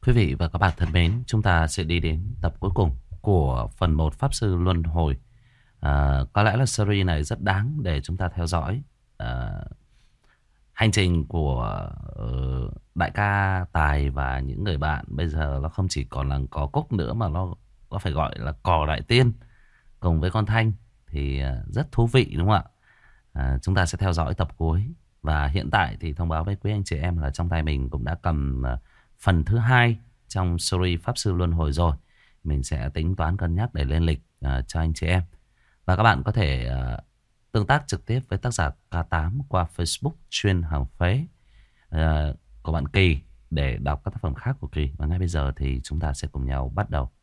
Quý vị và các bạn thân mến, chúng ta sẽ đi đến tập cuối cùng của phần 1 Pháp Sư Luân Hồi. Có lẽ là series này rất đáng để chúng ta theo dõi. Hành trình của đại ca Tài và những người bạn bây giờ nó không chỉ còn là cò cúc nữa mà nó phải gọi là cò đại tiên cùng với con Thanh thì rất thú vị, đúng không ạ? Chúng ta sẽ theo dõi tập cuối. Và hiện tại thì thông báo với quý anh chị em là trong tay mình cũng đã cầm phần thứ 2 trong series Pháp Sư Luân Hồi rồi. Mình sẽ tính toán cân nhắc để lên lịch cho anh chị em. Và các bạn có thể tương tác trực tiếp với tác giả K8 qua Facebook chuyên hàng phế của bạn Kỳ để đọc các tác phẩm khác của Kỳ. Và ngay bây giờ thì chúng ta sẽ cùng nhau bắt đầu.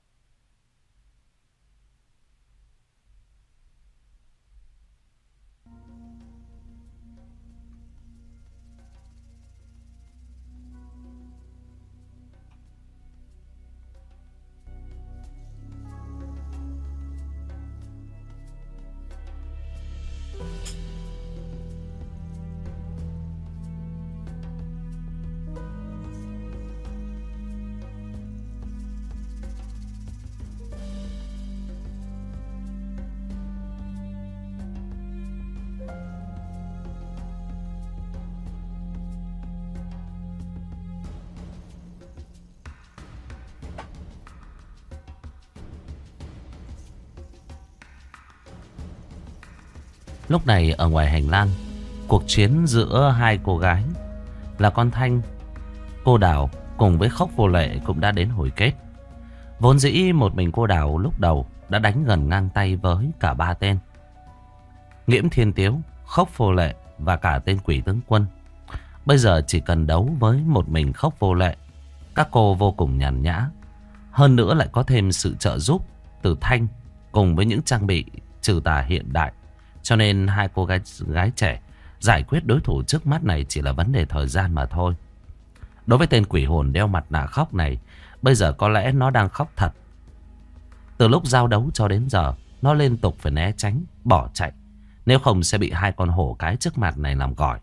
Lúc này ở ngoài hành lang, cuộc chiến giữa hai cô gái là con Thanh, cô Đào cùng với Khốc Vô Lệ cũng đã đến hồi kết. Vốn dĩ một mình cô Đào lúc đầu đã đánh gần ngang tay với cả ba tên: Nghiễm Thiên Tiếu, Khốc Vô Lệ và cả tên Quỷ Tướng Quân. Bây giờ chỉ cần đấu với một mình Khốc Vô Lệ, các cô vô cùng nhàn nhã. Hơn nữa lại có thêm sự trợ giúp từ Thanh cùng với những trang bị trừ tà hiện đại. Cho nên hai cô gái trẻ giải quyết đối thủ trước mắt này chỉ là vấn đề thời gian mà thôi. Đối với tên quỷ hồn đeo mặt nạ khóc này, bây giờ có lẽ nó đang khóc thật. Từ lúc giao đấu cho đến giờ, nó liên tục phải né tránh, bỏ chạy. Nếu không sẽ bị hai con hổ cái trước mặt này làm gỏi.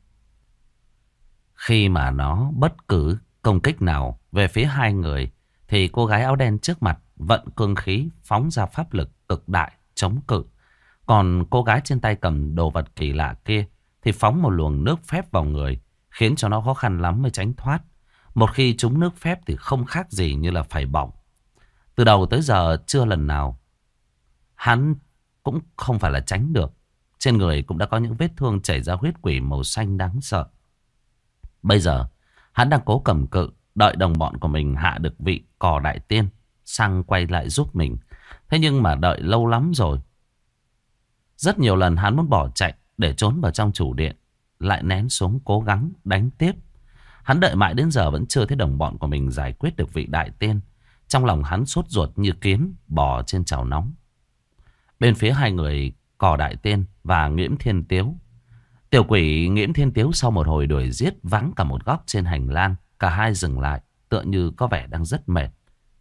Khi mà nó bất cứ công kích nào về phía hai người, thì cô gái áo đen trước mặt vận cương khí phóng ra pháp lực cực đại chống cự. Còn cô gái trên tay cầm đồ vật kỳ lạ kia thì phóng một luồng nước phép vào người, khiến cho nó khó khăn lắm mới tránh thoát. Một khi trúng nước phép thì không khác gì như là phải bỏng. Từ đầu tới giờ chưa lần nào hắn cũng không phải là tránh được. Trên người cũng đã có những vết thương chảy ra huyết quỷ màu xanh đáng sợ. Bây giờ hắn đang cố cầm cự, đợi đồng bọn của mình hạ được vị cò đại tiên sang quay lại giúp mình. Thế nhưng mà đợi lâu lắm rồi. Rất nhiều lần hắn muốn bỏ chạy để trốn vào trong chủ điện, lại nén xuống cố gắng đánh tiếp. Hắn đợi mãi đến giờ vẫn chưa thấy đồng bọn của mình giải quyết được vị đại tiên. Trong lòng hắn sốt ruột như kiến bò trên chảo nóng. Bên phía hai người cò đại tiên và Nghiễm Thiên Tiếu, tiểu quỷ Nghiễm Thiên Tiếu sau một hồi đuổi giết vắng cả một góc trên hành lang, cả hai dừng lại, tựa như có vẻ đang rất mệt.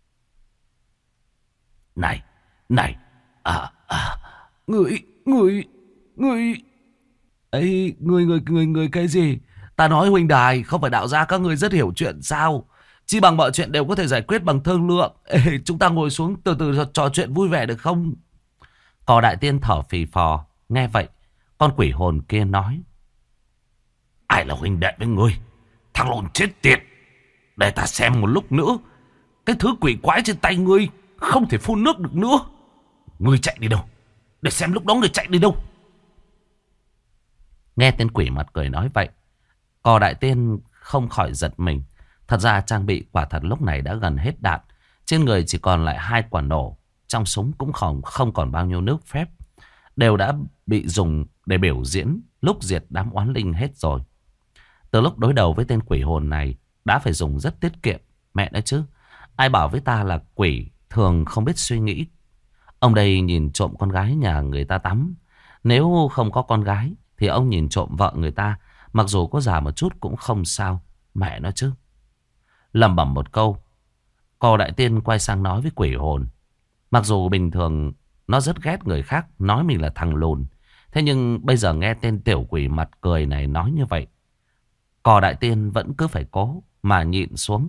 Này, này, Người ấy, người cái gì? Ta nói huynh đài, không phải đạo gia các người rất hiểu chuyện sao? Chỉ bằng mọi chuyện đều có thể giải quyết bằng thương lượng. Ê, chúng ta ngồi xuống từ từ trò chuyện vui vẻ được không? Cò đại tiên thở phì phò. Nghe vậy, con quỷ hồn kia nói: Ai là huynh đệ với ngươi? Thằng lồn chết tiệt! Để ta xem một lúc nữa. Cái thứ quỷ quái trên tay ngươi không thể phun nước được nữa. Ngươi chạy đi đâu? Để xem lúc đó ngươi chạy đi đâu. Nghe tên quỷ mặt cười nói vậy, cò đại tiên không khỏi giật mình. Thật ra trang bị quả thật lúc này đã gần hết đạn. Trên người chỉ còn lại 2 quả nổ. Trong súng cũng không còn bao nhiêu nước phép. Đều đã bị dùng để biểu diễn lúc diệt đám oán linh hết rồi. Từ lúc đối đầu với tên quỷ hồn này, đã phải dùng rất tiết kiệm. Mẹ nói chứ, ai bảo với ta là quỷ thường không biết suy nghĩ. Ông đây nhìn trộm con gái nhà người ta tắm. Nếu không có con gái thì ông nhìn trộm vợ người ta, mặc dù có già một chút cũng không sao. Mẹ nói chứ. Lẩm bẩm một câu, cò đại tiên quay sang nói với quỷ hồn. Mặc dù bình thường nó rất ghét người khác nói mình là thằng lùn, thế nhưng bây giờ nghe tên tiểu quỷ mặt cười này nói như vậy, cò đại tiên vẫn cứ phải cố mà nhịn xuống.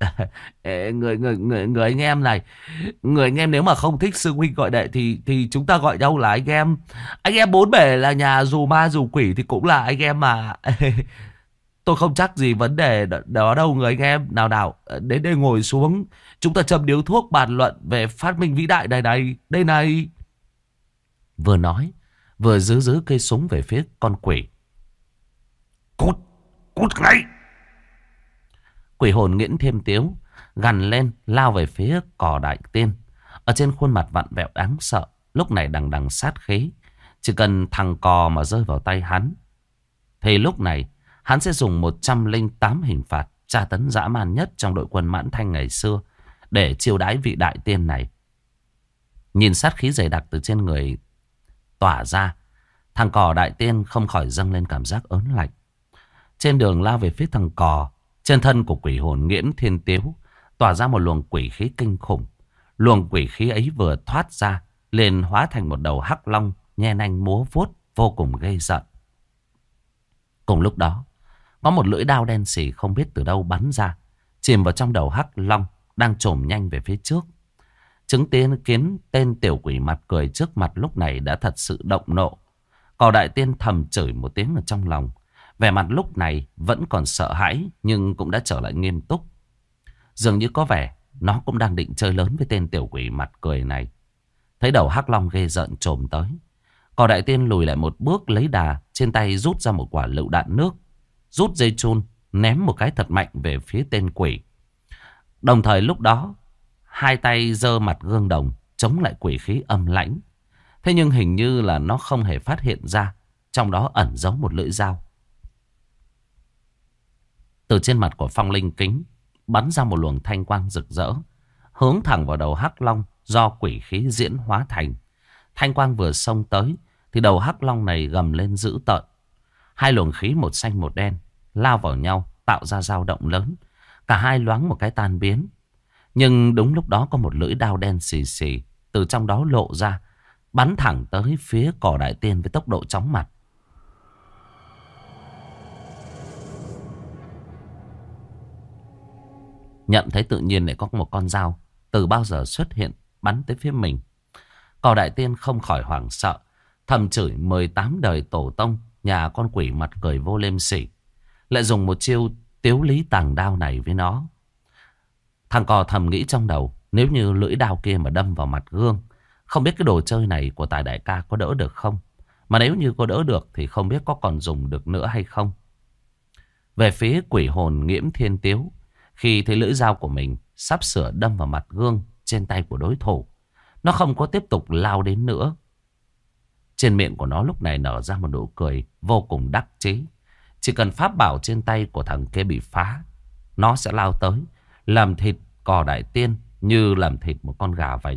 Người anh em này, người anh em nếu mà không thích xưng huynh gọi đệ thì chúng ta gọi nhau là anh em. Anh em bốn bể là nhà, dù ma dù quỷ thì cũng là anh em mà. Tôi không chắc gì vấn đề đó đâu người anh em. Nào nào, đến đây ngồi xuống. Chúng ta châm điếu thuốc bàn luận về phát minh vĩ đại này này. Đây này. Vừa nói, vừa giữ cây súng về phía con quỷ. Cút, cút ngay. Quỷ hồn nghiễn thêm tiếu, gằn lên lao về phía cò đại tiên. Ở trên khuôn mặt vặn vẹo đáng sợ, lúc này đằng đằng sát khí. Chỉ cần thằng cò mà rơi vào tay hắn, thì lúc này hắn sẽ dùng 108 hình phạt tra tấn dã man nhất trong đội quân Mãn Thanh ngày xưa để chiêu đãi vị đại tiên này. Nhìn sát khí dày đặc từ trên người tỏa ra, thằng cò đại tiên không khỏi dâng lên cảm giác ớn lạnh. Trên đường lao về phía thằng cò, trên thân của quỷ hồn nghiễn thiên tiếu tỏa ra một luồng quỷ khí kinh khủng. Luồng quỷ khí ấy vừa thoát ra liền hóa thành một đầu hắc long nhe nanh múa vuốt vô cùng ghê giận. Cùng lúc đó, có một lưỡi đao đen sì không biết từ đâu bắn ra, chìm vào trong đầu hắc long đang chồm nhanh về phía trước. Chứng kiến tên tiểu quỷ mặt cười trước mặt lúc này đã thật sự động nộ. Cò đại tiên thầm chửi một tiếng ở trong lòng. Vẻ mặt lúc này vẫn còn sợ hãi nhưng cũng đã trở lại nghiêm túc. Dường như có vẻ nó cũng đang định chơi lớn với tên tiểu quỷ mặt cười này. Thấy đầu hắc long ghê rợn chồm tới, cò đại tiên lùi lại một bước lấy đà, trên tay rút ra một quả lựu đạn nước, rút dây chun ném một cái thật mạnh về phía tên quỷ. Đồng thời lúc đó hai tay giơ mặt gương đồng chống lại quỷ khí âm lãnh. Thế nhưng hình như là nó không hề phát hiện ra trong đó ẩn giấu một lưỡi dao. Từ trên mặt của phong linh kính bắn ra một luồng thanh quang rực rỡ, hướng thẳng vào đầu hắc long do quỷ khí diễn hóa thành. Thanh quang vừa xông tới thì đầu hắc long này gầm lên dữ tợn. Hai luồng khí một xanh một đen lao vào nhau, tạo ra dao động lớn. Cả hai loáng một cái tan biến. Nhưng đúng lúc đó có một lưỡi đao đen xì xì từ trong đó lộ ra, bắn thẳng tới phía cò đại tiên với tốc độ chóng mặt. Nhận thấy tự nhiên lại có một con dao từ bao giờ xuất hiện bắn tới phía mình, cò đại tiên không khỏi hoảng sợ, thầm chửi 18 đời tổ tông nhà con quỷ mặt cười vô liêm sỉ, lại dùng một chiêu tiếu lý tàng đao này với nó. Thằng cò thầm nghĩ trong đầu, nếu như lưỡi đao kia mà đâm vào mặt gương, không biết cái đồ chơi này của tài đại ca có đỡ được không. Mà nếu như có đỡ được thì không biết có còn dùng được nữa hay không. Về phía quỷ hồn nghiễm thiên tiếu, khi thấy lưỡi dao của mình sắp sửa đâm vào mặt gương trên tay của đối thủ, nó không có tiếp tục lao đến nữa. Trên miệng của nó lúc này nở ra một nụ cười vô cùng đắc chí. Chỉ cần pháp bảo trên tay của thằng kia bị phá, nó sẽ lao tới làm thịt cò đại tiên như làm thịt một con gà vậy.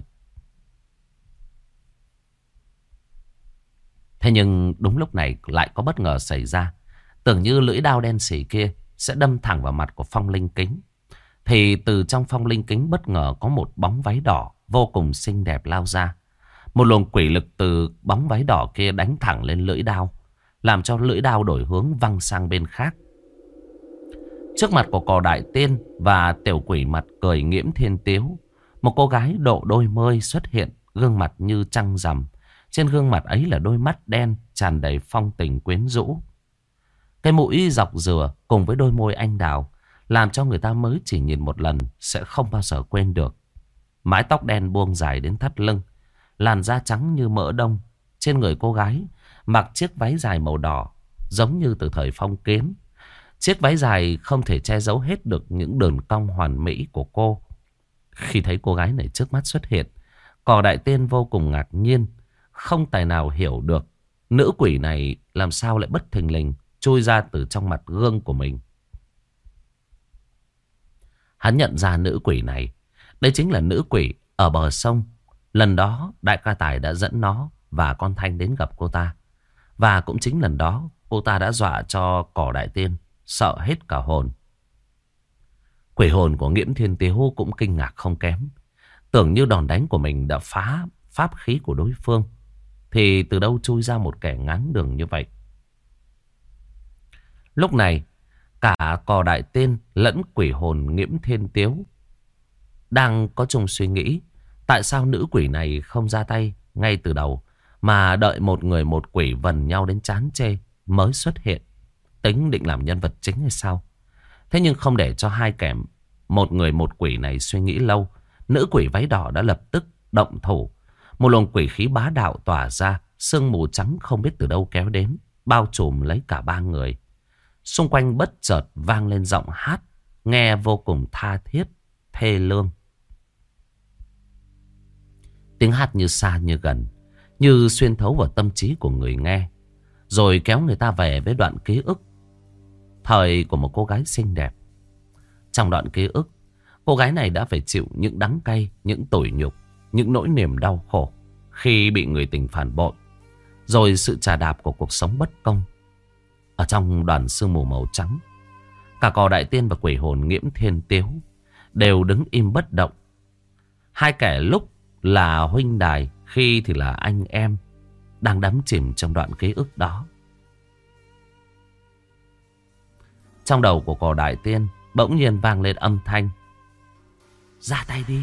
Thế nhưng đúng lúc này lại có bất ngờ xảy ra. Tưởng như lưỡi đao đen xỉ kia sẽ đâm thẳng vào mặt của phong linh kính, thì từ trong phong linh kính bất ngờ có một bóng váy đỏ vô cùng xinh đẹp lao ra. Một luồng quỷ lực từ bóng váy đỏ kia đánh thẳng lên lưỡi đao, làm cho lưỡi đao đổi hướng văng sang bên khác. Trước mặt của cò đại tiên và tiểu quỷ mặt cười nghiễm thiên tiếu, một cô gái độ đôi mươi xuất hiện, gương mặt như trăng rằm. Trên gương mặt ấy là đôi mắt đen tràn đầy phong tình quyến rũ. Cái mũi dọc dừa cùng với đôi môi anh đào làm cho người ta mới chỉ nhìn một lần sẽ không bao giờ quên được. Mái tóc đen buông dài đến thắt lưng, làn da trắng như mỡ đông. Trên người cô gái mặc chiếc váy dài màu đỏ giống như từ thời phong kiến. Chiếc váy dài không thể che giấu hết được những đường cong hoàn mỹ của cô. Khi thấy cô gái này trước mắt xuất hiện, cò đại tiên vô cùng ngạc nhiên, không tài nào hiểu được nữ quỷ này làm sao lại bất thình lình chui ra từ trong mặt gương của mình. Hắn nhận ra nữ quỷ này, đây chính là nữ quỷ ở bờ sông. Lần đó đại ca Tài đã dẫn nó và con Thanh đến gặp cô ta. Và cũng chính lần đó cô ta đã dọa cho cỏ đại tiên sợ hết cả hồn. Quỷ hồn của Nghiễm Thiên Tiếu cũng kinh ngạc không kém. Tưởng như đòn đánh của mình đã phá pháp khí của đối phương, thì từ đâu chui ra một kẻ ngáng đường như vậy. Lúc này Cả cò đại tiên lẫn quỷ hồn Nghiễm Thiên Tiếu đang có chung suy nghĩ. Tại sao nữ quỷ này không ra tay ngay từ đầu, mà đợi một người một quỷ vần nhau đến chán chê mới xuất hiện? Tính định làm nhân vật chính hay sao? Thế nhưng không để cho hai kẻ một người một quỷ này suy nghĩ lâu, nữ quỷ váy đỏ đã lập tức động thủ. Một luồng quỷ khí bá đạo tỏa ra, sương mù trắng không biết từ đâu kéo đến, bao trùm lấy cả ba người. Xung quanh bất chợt vang lên giọng hát, nghe vô cùng tha thiết, thê lương. Tiếng hát như xa như gần, như xuyên thấu vào tâm trí của người nghe, rồi kéo người ta về với đoạn ký ức thời của một cô gái xinh đẹp. Trong đoạn ký ức, cô gái này đã phải chịu những đắng cay, những tủi nhục, những nỗi niềm đau khổ khi bị người tình phản bội, rồi sự chà đạp của cuộc sống bất công. Ở trong đoàn sương mù màu trắng, cả cò đại tiên và quỷ hồn Nghiễm Thiên Tiếu đều đứng im bất động. Hai kẻ lúc là huynh đài, khi thì là anh em, đang đắm chìm trong đoạn ký ức đó. Trong đầu của cò đại tiên bỗng nhiên vang lên âm thanh: ra tay đi.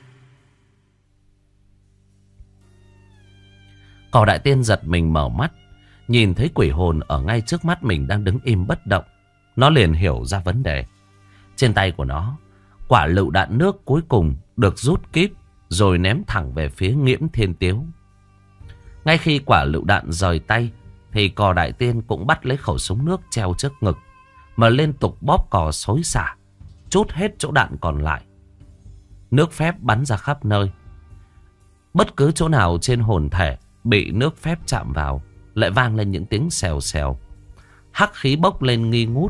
Cò đại tiên giật mình mở mắt, nhìn thấy quỷ hồn ở ngay trước mắt mình đang đứng im bất động. Nó liền hiểu ra vấn đề. Trên tay của nó, quả lựu đạn nước cuối cùng được rút kíp, rồi ném thẳng về phía Nghiễm Thiên Tiếu. Ngay khi quả lựu đạn rời tay, thì cò đại tiên cũng bắt lấy khẩu súng nước treo trước ngực, mà liên tục bóp cò xối xả, trút hết chỗ đạn còn lại. Nước phép bắn ra khắp nơi. Bất cứ chỗ nào trên hồn thể bị nước phép chạm vào, lại vang lên những tiếng xèo xèo. Hắc khí bốc lên nghi ngút.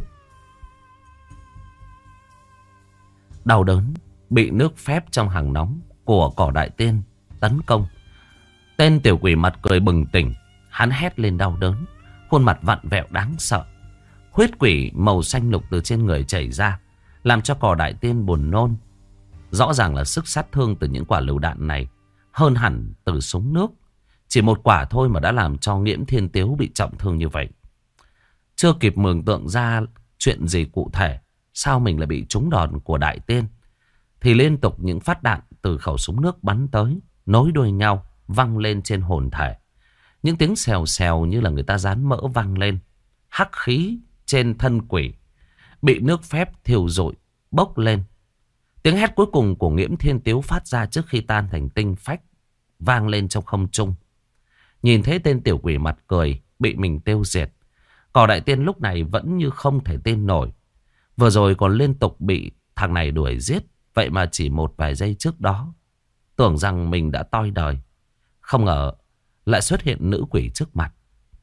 Đau đớn bị nước phép trong hàng nóng của cỏ đại tiên tấn công. Tên tiểu quỷ mặt cười bừng tỉnh. Hắn hét lên đau đớn, khuôn mặt vặn vẹo đáng sợ. Huyết quỷ màu xanh lục từ trên người chảy ra, làm cho cỏ đại tiên buồn nôn. Rõ ràng là sức sát thương từ những quả lựu đạn này hơn hẳn từ súng nước. Chỉ một quả thôi mà đã làm cho Nghiễm Thiên Tiếu bị trọng thương như vậy. Chưa kịp mường tượng ra chuyện gì cụ thể, sao mình lại bị trúng đòn của đại tiên, thì liên tục những phát đạn từ khẩu súng nước bắn tới, nối đuôi nhau văng lên trên hồn thể. Những tiếng xèo xèo như là người ta rán mỡ văng lên. Hắc khí trên thân quỷ bị nước phép thiêu rụi bốc lên. Tiếng hét cuối cùng của Nghiễm Thiên Tiếu phát ra trước khi tan thành tinh phách vang lên trong không trung. Nhìn thấy tên tiểu quỷ mặt cười bị mình tiêu diệt, cò đại tiên lúc này vẫn như không thể tin nổi. Vừa rồi còn liên tục bị thằng này đuổi giết, vậy mà chỉ một vài giây trước đó tưởng rằng mình đã toi đời. Không ngờ lại xuất hiện nữ quỷ trước mặt.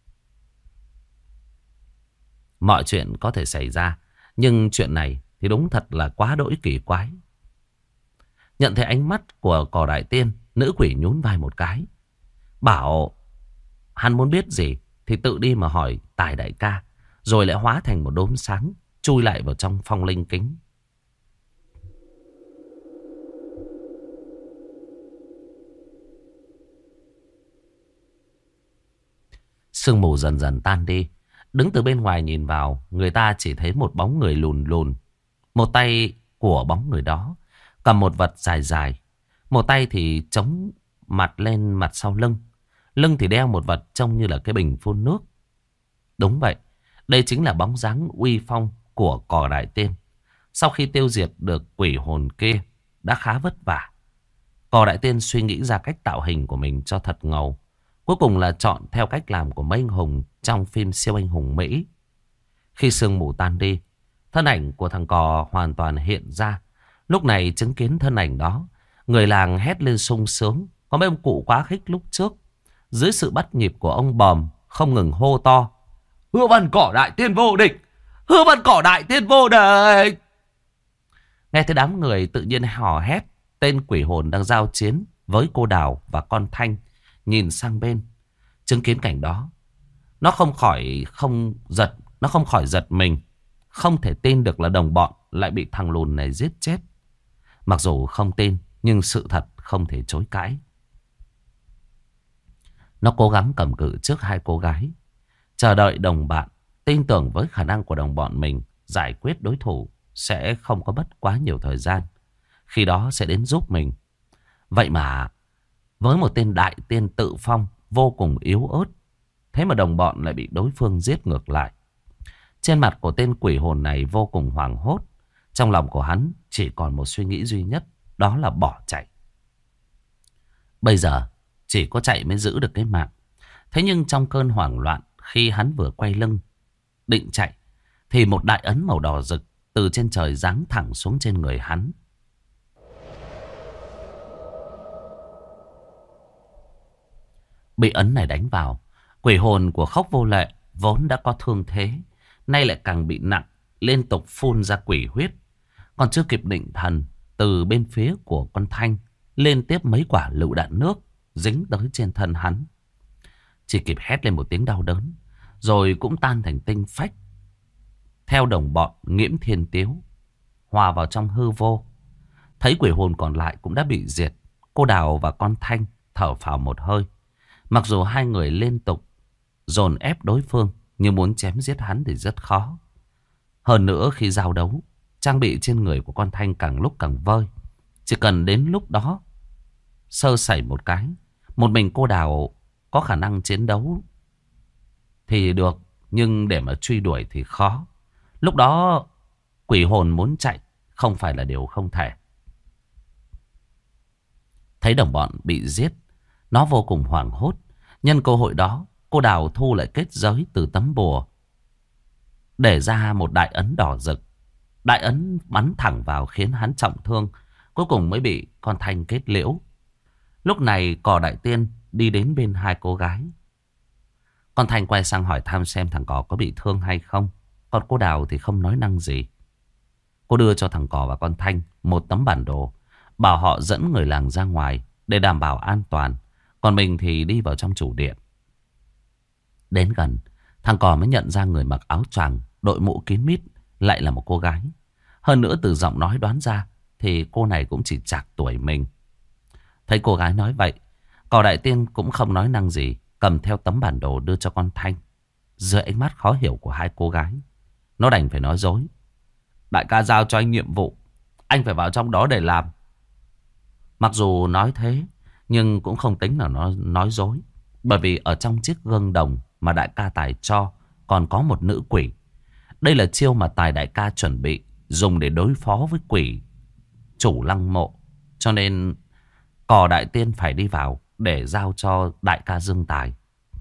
Mọi chuyện có thể xảy ra, nhưng chuyện này thì đúng thật là quá đỗi kỳ quái. Nhận thấy ánh mắt của cò đại tiên, nữ quỷ nhún vai một cái, bảo hắn muốn biết gì thì tự đi mà hỏi Tài đại ca. Rồi lại hóa thành một đốm sáng, chui lại vào trong phong linh kính. Sương mù dần dần tan đi. Đứng từ bên ngoài nhìn vào, người ta chỉ thấy một bóng người lùn lùn. Một tay của bóng người đó cầm một vật dài dài, một tay thì chống mặt lên mặt sau lưng. Lưng thì đeo một vật trông như là cái bình phun nước. Đúng vậy, đây chính là bóng dáng uy phong của cò đại tiên. Sau khi tiêu diệt được quỷ hồn kia đã khá vất vả, cò đại tiên suy nghĩ ra cách tạo hình của mình cho thật ngầu. Cuối cùng là chọn theo cách làm của mấy anh hùng trong phim siêu anh hùng Mỹ. Khi sương mù tan đi, thân ảnh của thằng cò hoàn toàn hiện ra. Lúc này chứng kiến thân ảnh đó, người làng hét lên sung sướng. Có mấy ông cụ quá khích lúc trước, dưới sự bắt nhịp của ông Bòm, không ngừng hô to: Hứa Văn Cỏ đại tiên vô địch! Hứa Văn Cỏ đại tiên vô địch! Nghe thấy đám người tự nhiên hò hét. Tên quỷ hồn đang giao chiến với cô Đào và con Thanh nhìn sang bên, chứng kiến cảnh đó, nó không khỏi giật mình. Không thể tin được là đồng bọn lại bị thằng lùn này giết chết. Mặc dù không tin, nhưng sự thật không thể chối cãi. Nó cố gắng cầm cự trước hai cô gái, chờ đợi đồng bạn, tin tưởng với khả năng của đồng bọn mình giải quyết đối thủ sẽ không có mất quá nhiều thời gian. Khi đó sẽ đến giúp mình. Vậy mà với một tên đại tiên tự phong vô cùng yếu ớt, thế mà đồng bọn lại bị đối phương giết ngược lại. Trên mặt của tên quỷ hồn này vô cùng hoảng hốt. Trong lòng của hắn chỉ còn một suy nghĩ duy nhất, đó là bỏ chạy. Bây giờ chỉ có chạy mới giữ được cái mạng. Thế nhưng trong cơn hoảng loạn, khi hắn vừa quay lưng định chạy, thì một đại ấn màu đỏ rực từ trên trời giáng thẳng xuống trên người hắn. Bị ấn này đánh vào, quỷ hồn của Khốc Vô Lệ vốn đã có thương thế, nay lại càng bị nặng, liên tục phun ra quỷ huyết. Còn chưa kịp định thần, từ bên phía của con Thanh liên tiếp mấy quả lựu đạn nước dính tới trên thân hắn. Chỉ kịp hét lên một tiếng đau đớn, rồi cũng tan thành tinh phách. Theo đồng bọn Nghiễm Thiên Tiếu hòa vào trong hư vô. Thấy quỷ hồn còn lại cũng đã bị diệt, cô Đào và con Thanh thở phào một hơi. Mặc dù hai người liên tục dồn ép đối phương, nhưng muốn chém giết hắn thì rất khó. Hơn nữa khi giao đấu, trang bị trên người của con Thanh càng lúc càng vơi. Chỉ cần đến lúc đó sơ sẩy một cái, một mình cô Đào có khả năng chiến đấu thì được, nhưng để mà truy đuổi thì khó. Lúc đó quỷ hồn muốn chạy không phải là điều không thể. Thấy đồng bọn bị giết, nó vô cùng hoảng hốt. Nhân cơ hội đó, cô Đào thu lại kết giới từ tấm bùa, để ra một đại ấn đỏ rực. Đại ấn bắn thẳng vào khiến hắn trọng thương, cuối cùng mới bị con Thanh kết liễu. Lúc này Cò Đại Tiên đi đến bên hai cô gái. Con Thanh quay sang hỏi thăm xem thằng Cò có bị thương hay không. Còn cô Đào thì không nói năng gì. Cô đưa cho thằng Cò và con Thanh một tấm bản đồ, bảo họ dẫn người làng ra ngoài để đảm bảo an toàn. Còn mình thì đi vào trong chủ điện. Đến gần, thằng Cò mới nhận ra người mặc áo choàng, đội mũ kín mít lại là một cô gái. Hơn nữa từ giọng nói đoán ra thì cô này cũng chỉ chạc tuổi mình. Thấy cô gái nói vậy, Cò Đại Tiên cũng không nói năng gì, cầm theo tấm bản đồ đưa cho con Thanh. Dưới ánh mắt khó hiểu của hai cô gái, nó đành phải nói dối. Đại ca giao cho anh nhiệm vụ, anh phải vào trong đó để làm. Mặc dù nói thế, nhưng cũng không tính là nó nói dối. Bởi vì ở trong chiếc gương đồng mà đại ca Tài cho còn có một nữ quỷ. Đây là chiêu mà Tài đại ca chuẩn bị dùng để đối phó với quỷ chủ lăng mộ. Cho nên Cò Đại Tiên phải đi vào để giao cho đại ca Dương Tài.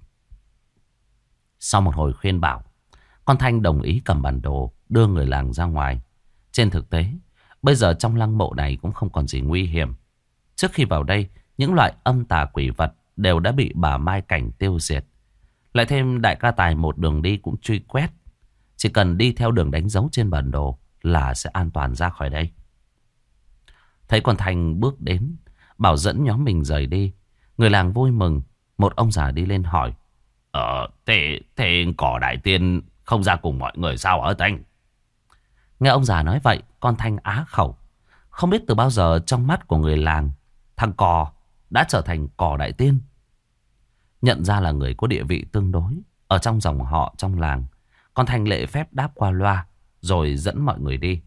Sau một hồi khuyên bảo, con Thanh đồng ý cầm bản đồ đưa người làng ra ngoài. Trên thực tế, bây giờ trong lăng mộ này cũng không còn gì nguy hiểm. Trước khi vào đây, những loại âm tà quỷ vật đều đã bị bà Mai Cảnh tiêu diệt. Lại thêm đại ca Tài một đường đi cũng truy quét. Chỉ cần đi theo đường đánh dấu trên bản đồ là sẽ an toàn ra khỏi đây. Thấy con Thanh bước đến, bảo dẫn nhóm mình rời đi. Người làng vui mừng. Một ông già đi lên hỏi: Thế Cò Đại Tiên không ra cùng mọi người sao hả Thanh? Nghe ông già nói vậy, con Thanh á khẩu. Không biết từ bao giờ trong mắt của người làng, thằng Cò đã trở thành Cò Đại Tiên. Nhận ra là người có địa vị tương đối ở trong dòng họ trong làng, con Thanh lễ phép đáp qua loa rồi dẫn mọi người đi.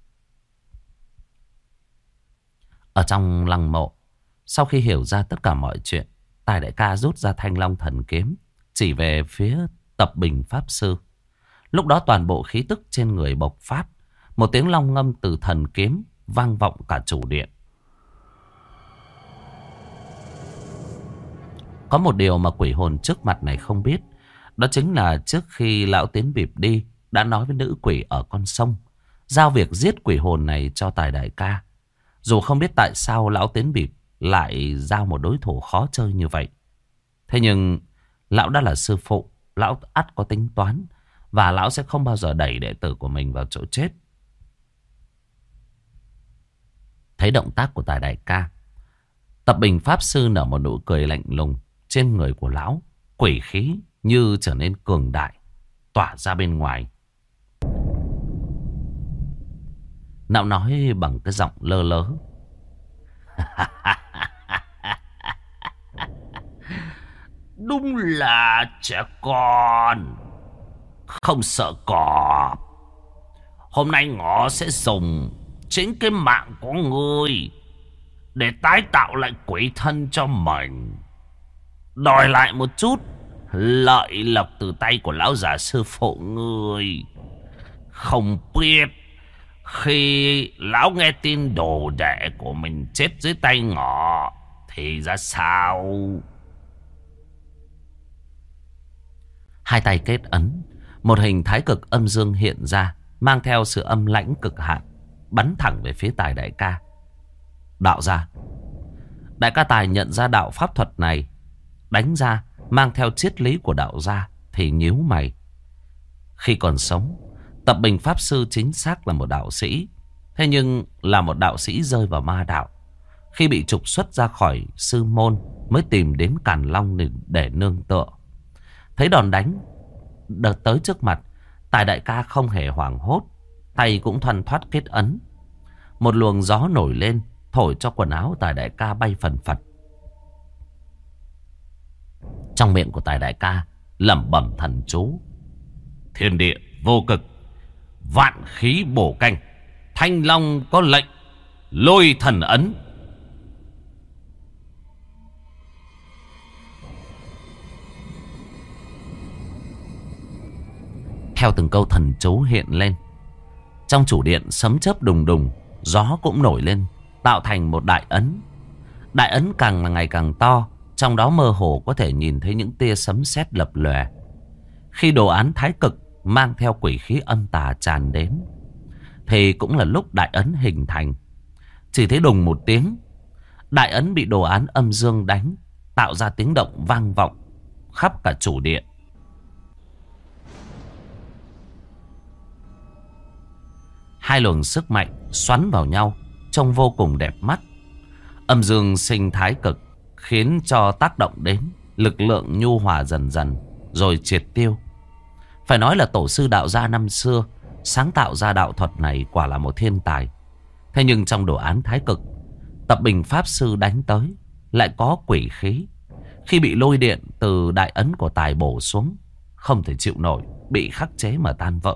Ở trong lăng mộ, sau khi hiểu ra tất cả mọi chuyện, Tài đại ca rút ra Thanh Long Thần Kiếm, chỉ về phía Tập Bình Pháp Sư. Lúc đó toàn bộ khí tức trên người bộc phát, một tiếng long ngâm từ thần kiếm vang vọng cả chủ điện. Có một điều mà quỷ hồn trước mặt này không biết, đó chính là trước khi lão Tiến Bịp đi đã nói với nữ quỷ ở con sông, giao việc giết quỷ hồn này cho Tài đại ca. Dù không biết tại sao lão Tiến Bịp lại giao một đối thủ khó chơi như vậy. Thế nhưng lão đã là sư phụ, lão ắt có tính toán, và lão sẽ không bao giờ đẩy đệ tử của mình vào chỗ chết. Thấy động tác của Tài đại ca, Tập Bình Pháp Sư nở một nụ cười lạnh lùng. Trên người của lão, quỷ khí như trở nên cường đại, tỏa ra bên ngoài. Lão nói bằng cái giọng lơ lớ: Đúng là trẻ con, không sợ cọp. hôm nay ngọ sẽ dùng chính cái mạng của ngươi để tái tạo lại quỷ thân cho mình, đòi lại một chút lợi lộc từ tay của lão già sư phụ ngươi. Không biết khi lão nghe tin đồ đệ của mình chết dưới tay ngọ thì ra sao? Hai tay kết ấn, một hình thái cực âm dương hiện ra, mang theo sự âm lãnh cực hạn, bắn thẳng về phía Tài đại ca. Đạo gia. Đại ca Tài nhận ra đạo pháp thuật này đánh ra mang theo triết lý của đạo gia thì nhíu mày. Khi còn sống, Tập Bình Pháp Sư chính xác là một đạo sĩ. Thế nhưng là một đạo sĩ rơi vào ma đạo. Khi bị trục xuất ra khỏi sư môn mới tìm đến Càn Long để nương tựa. Thấy đòn đánh đợt tới trước mặt, Tài đại ca không hề hoảng hốt, tay cũng thoăn thoắt kết ấn. Một luồng gió nổi lên, thổi cho quần áo Tài đại ca bay phần phật. Trong miệng của Tài đại ca lẩm bẩm thần chú: Thiên địa vô cực, vạn khí bổ canh, Thanh Long có lệnh, lôi thần ấn. Theo từng câu thần chú hiện lên, trong chủ điện sấm chớp đùng đùng, gió cũng nổi lên, tạo thành một đại ấn. Đại ấn càng là ngày càng to, trong đó mơ hồ có thể nhìn thấy những tia sấm sét lập lòe. Khi đồ án thái cực mang theo quỷ khí âm tà tràn đến, thì cũng là lúc đại ấn hình thành. Chỉ thấy đùng một tiếng, đại ấn bị đồ án âm dương đánh, tạo ra tiếng động vang vọng khắp cả chủ điện. Hai luồng sức mạnh xoắn vào nhau, trông vô cùng đẹp mắt. Âm dương sinh thái cực khiến cho tác động đến lực lượng nhu hòa dần dần rồi triệt tiêu. Phải nói là tổ sư đạo gia năm xưa sáng tạo ra đạo thuật này quả là một thiên tài. Thế nhưng trong đồ án thái cực, Tập Bình Pháp Sư đánh tới lại có quỷ khí. Khi bị lôi điện từ đại ấn của Tài bổ xuống, không thể chịu nổi, bị khắc chế mà tan vỡ.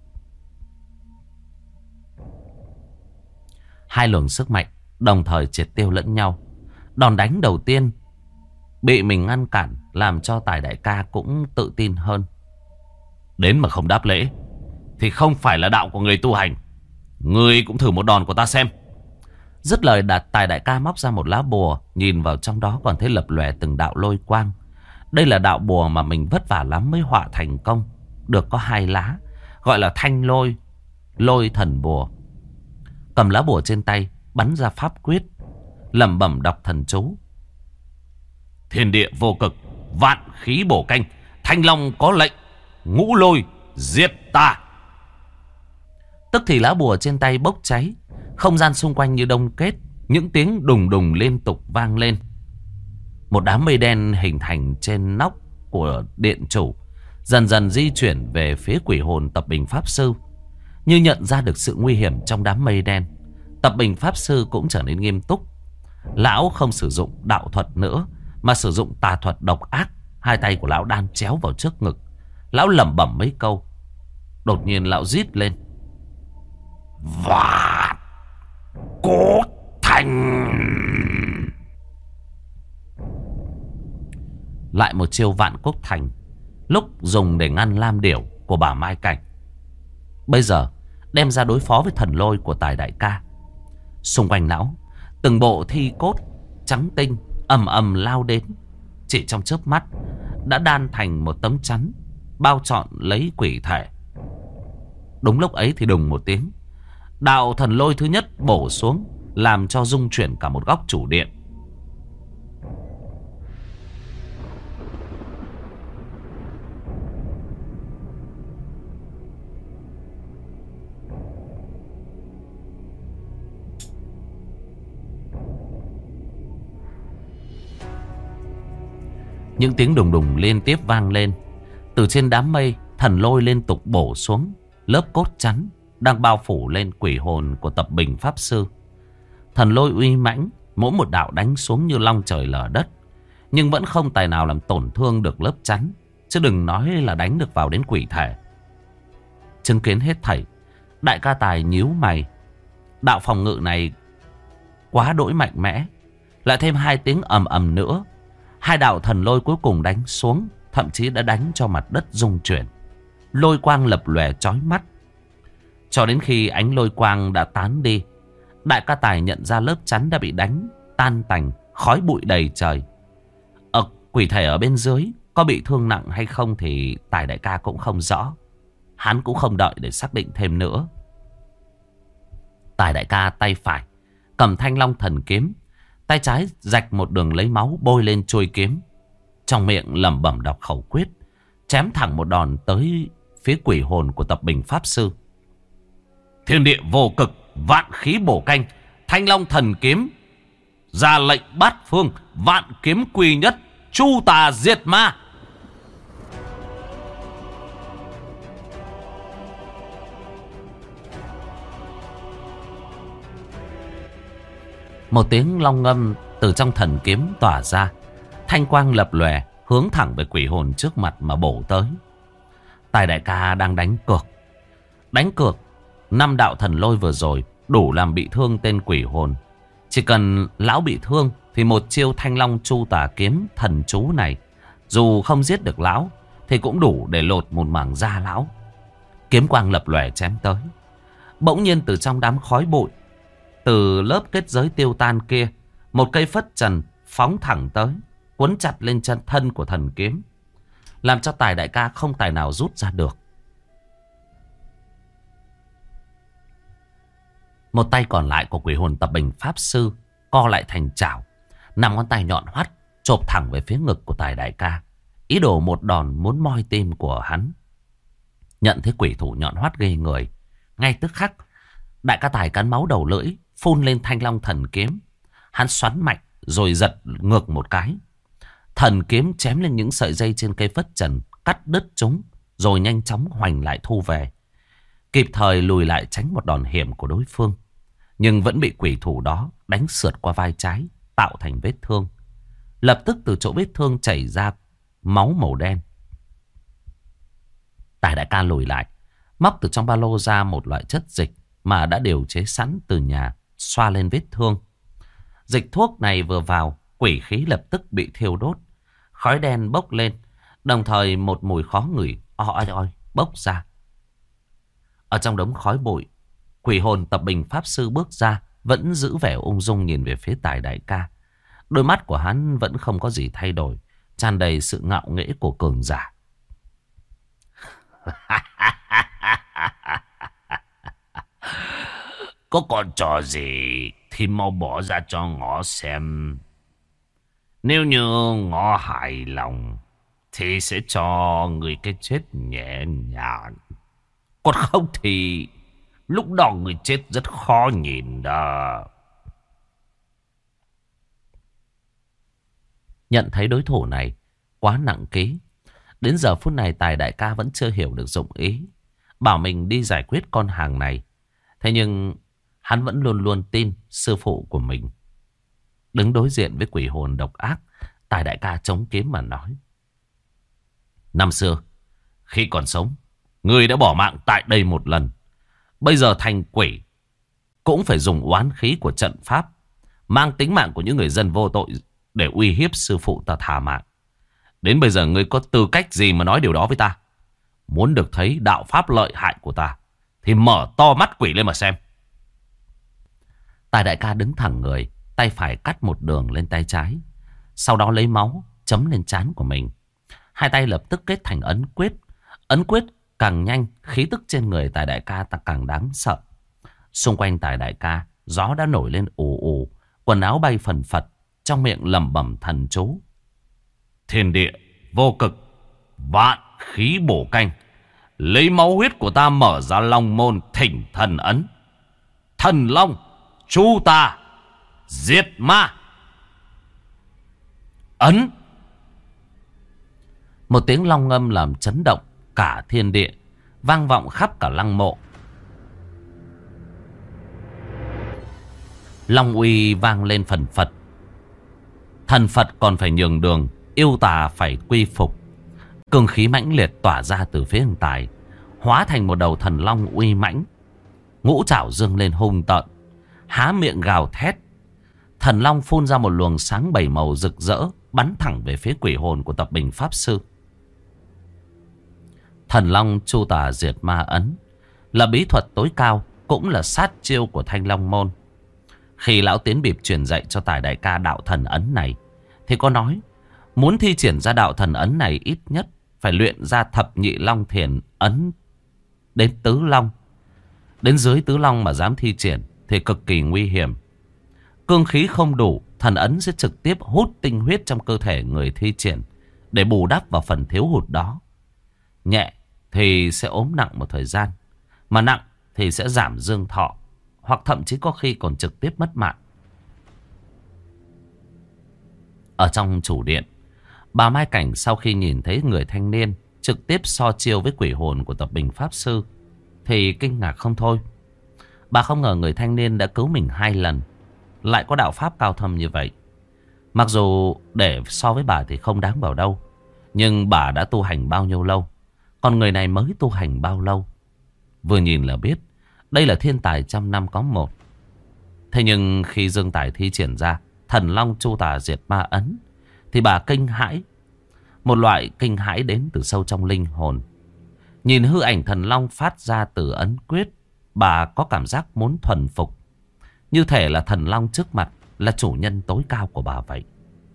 Hai luồng sức mạnh đồng thời triệt tiêu lẫn nhau. Đòn đánh đầu tiên bị mình ngăn cản, làm cho Tài đại ca cũng tự tin hơn. Đến mà không đáp lễ thì không phải là đạo của người tu hành. Ngươi cũng thử một đòn của ta xem. Dứt lời, Tài đại ca móc ra một lá bùa, nhìn vào trong đó còn thấy lập lòe từng đạo lôi quang. Đây là đạo bùa mà mình vất vả lắm mới họa thành công, được có 2 lá, gọi là thanh lôi, lôi thần bùa. Cầm lá bùa trên tay, bắn ra pháp quyết, lẩm bẩm đọc thần chú: Thiên địa vô cực, vạn khí bổ canh, Thanh Long có lệnh, ngũ lôi diệt ta. Tức thì lá bùa trên tay bốc cháy, không gian xung quanh như đông kết, những tiếng đùng đùng liên tục vang lên. Một đám mây đen hình thành trên nóc của điện chủ, dần dần di chuyển về phía quỷ hồn Tập Bình Pháp Sư. Như nhận ra được sự nguy hiểm trong đám mây đen, Tập Bình Pháp Sư cũng trở nên nghiêm túc. Lão không sử dụng đạo thuật nữa, mà sử dụng tà thuật độc ác. Hai tay của lão đan chéo vào trước ngực, lão lẩm bẩm mấy câu. Đột nhiên lão rít lên: Vạn Cốt Thành. Lại một chiêu Vạn Cốt Thành, lúc dùng để ngăn lam điểu của bà Mai Cảnh, bây giờ đem ra đối phó với thần lôi của Tài đại ca. Xung quanh lão, từng bộ thi cốt trắng tinh ầm ầm lao đến, chỉ trong chớp mắt đã đan thành một tấm chắn bao trọn lấy quỷ thể. Đúng lúc ấy thì đùng một tiếng, đạo thần lôi thứ nhất bổ xuống, làm cho rung chuyển cả một góc chủ điện. Những tiếng đùng đùng liên tiếp vang lên. Từ trên đám mây, thần lôi liên tục bổ xuống lớp cốt chắn đang bao phủ lên quỷ hồn của Tập Bình Pháp Sư. Thần lôi uy mãnh, mỗi một đạo đánh xuống như long trời lở đất, nhưng vẫn không tài nào làm tổn thương được lớp chắn, chứ đừng nói là đánh được vào đến quỷ thể. Chứng kiến hết thảy, Đại ca Tài nhíu mày. Đạo phòng ngự này quá đỗi mạnh mẽ. Lại thêm 2 tiếng ầm ầm nữa, 2 đạo thần lôi cuối cùng đánh xuống, thậm chí đã đánh cho mặt đất rung chuyển. Lôi quang lập lòe chói mắt. Cho đến khi ánh lôi quang đã tán đi, Đại ca Tài nhận ra lớp chắn đã bị đánh tan tành, khói bụi đầy trời. Quỷ thể ở bên dưới có bị thương nặng hay không thì Tài đại ca cũng không rõ. Hắn cũng không đợi để xác định thêm nữa. Tài đại ca tay phải cầm Thanh Long thần kiếm, tay trái rạch một đường lấy máu bôi lên chuôi kiếm, trong miệng lẩm bẩm đọc khẩu quyết, chém thẳng một đòn tới phía quỷ hồn của Tập Bình Pháp Sư. Thiên địa vô cực, vạn khí bổ canh, Thanh Long thần kiếm, ra lệnh bát phương, vạn kiếm quy nhất, chu tà diệt ma. Một tiếng long ngâm từ trong thần kiếm tỏa ra, thanh quang lập lòe hướng thẳng về quỷ hồn trước mặt mà bổ tới. Tài đại ca đang đánh cược. Đánh cược 5 đạo thần lôi vừa rồi đủ làm bị thương tên quỷ hồn. Chỉ cần lão bị thương thì một chiêu Thanh Long chu tà kiếm thần chú này, dù không giết được lão thì cũng đủ để lột một mảng da lão. Kiếm quang lập lòe chém tới. Bỗng nhiên từ trong đám khói bụi, từ lớp kết giới tiêu tan kia, một cây phất trần phóng thẳng tới, quấn chặt lên chân thân của thần kiếm, làm cho Tài đại ca không tài nào rút ra được. Một tay còn lại của quỷ hồn Tập Bình Pháp Sư co lại thành chảo, 5 ngón tay nhọn hoắt chộp thẳng về phía ngực của Tài đại ca, ý đồ một đòn muốn moi tim của hắn. Nhận thấy quỷ thủ nhọn hoắt ghê người, ngay tức khắc đại ca Tài cắn máu đầu lưỡi, phun lên Thanh Long thần kiếm. Hắn xoắn mạnh rồi giật ngược một cái. Thần kiếm chém lên những sợi dây trên cây phất trần, cắt đứt chúng, rồi nhanh chóng hoành lại thu về. Kịp thời lùi lại tránh một đòn hiểm của đối phương, nhưng vẫn bị quỷ thủ đó đánh sượt qua vai trái, tạo thành vết thương. Lập tức từ chỗ vết thương chảy ra máu màu đen. Tài đại ca lùi lại, móc từ trong ba lô ra một loại chất dịch mà đã điều chế sẵn từ nhà, xoa lên vết thương. Dịch thuốc này vừa vào, quỷ khí lập tức bị thiêu đốt, khói đen bốc lên, đồng thời một mùi khó ngửi oi oi bốc ra. Ở trong đống khói bụi, quỷ hồn Tập Bình Pháp Sư bước ra, vẫn giữ vẻ ung dung nhìn về phía Tài đại ca. Đôi mắt của hắn vẫn không có gì thay đổi, tràn đầy sự ngạo nghễ của cường giả. Có con trò gì thì mau bỏ ra cho ngõ xem. Nếu như ngõ hài lòng thì sẽ cho người cái chết nhẹ nhàng. Còn không thì lúc đó người chết rất khó nhìn đó. Nhận thấy đối thủ này quá nặng ký, đến giờ phút này Tài đại ca vẫn chưa hiểu được dụng ý, bảo mình đi giải quyết con hàng này. Thế nhưng hắn vẫn luôn luôn tin sư phụ của mình. Đứng đối diện với quỷ hồn độc ác, Tài đại ca chống kiếm mà nói: năm xưa khi còn sống, ngươi đã bỏ mạng tại đây một lần. Bây giờ thành quỷ cũng phải dùng oán khí của trận pháp, mang tính mạng của những người dân vô tội để uy hiếp sư phụ ta thả mạng. Đến bây giờ ngươi có tư cách gì mà nói điều đó với ta? Muốn được thấy đạo pháp lợi hại của ta thì mở to mắt quỷ lên mà xem. Tài đại ca đứng thẳng người, tay phải cắt một đường lên tay trái, sau đó lấy máu chấm lên trán của mình. Hai tay lập tức kết thành ấn quyết. Ấn quyết càng nhanh, khí tức trên người Tài đại ca ta càng đáng sợ. Xung quanh Tài đại ca, gió đã nổi lên ù ù, quần áo bay phần phật, trong miệng lẩm bẩm thần chú: thiên địa vô cực, vạn khí bổ canh, lấy máu huyết của ta mở ra long môn thỉnh thần ấn. Thần long chu tà diệt ma. Ấn. Một tiếng long ngâm làm chấn động cả thiên địa, vang vọng khắp cả lăng mộ. Long uy vang lên phần phật. Thần Phật còn phải nhường đường, yêu tà phải quy phục. Cường khí mãnh liệt tỏa ra từ phía ông Tài, hóa thành một đầu thần long uy mãnh, Ngũ trảo dương lên hung tợn, há miệng gào thét. Thần long phun ra một luồng sáng 7 màu rực rỡ, bắn thẳng về phía quỷ hồn của Tập Bình Pháp Sư. Thần long chu tà diệt ma ấn là bí thuật tối cao, cũng là sát chiêu của Thanh Long môn. Khi lão Tiến Bịp truyền dạy cho Tài đại ca đạo thần ấn này, thì có nói muốn thi triển ra đạo thần ấn này ít nhất phải luyện ra thập nhị long thiền ấn đến tứ long. Đến dưới tứ long mà dám thi triển thì cực kỳ nguy hiểm. Cương khí không đủ, thần ấn sẽ trực tiếp hút tinh huyết trong cơ thể người thi triển để bù đắp vào phần thiếu hụt đó. Nhẹ thì sẽ ốm nặng một thời gian, mà nặng thì sẽ giảm dương thọ, hoặc thậm chí có khi còn trực tiếp mất mạng. Ở trong chủ điện, bà Mai Cảnh sau khi nhìn thấy người thanh niên trực tiếp so chiêu với quỷ hồn của Tập Bình Pháp Sư thì kinh ngạc không thôi. Bà không ngờ người thanh niên đã cứu mình 2 lần, lại có đạo pháp cao thâm như vậy. Mặc dù để so với bà thì không đáng vào đâu, nhưng bà đã tu hành bao nhiêu lâu, còn người này mới tu hành bao lâu. Vừa nhìn là biết đây là thiên tài trăm năm có một. Thế nhưng khi Dương Tài thi triển ra thần long chu tà diệt ma ấn thì bà kinh hãi. Một loại kinh hãi đến từ sâu trong linh hồn. Nhìn hư ảnh thần long phát ra từ ấn quyết, bà có cảm giác muốn thuần phục. Như thể là thần long trước mặt là chủ nhân tối cao của bà vậy.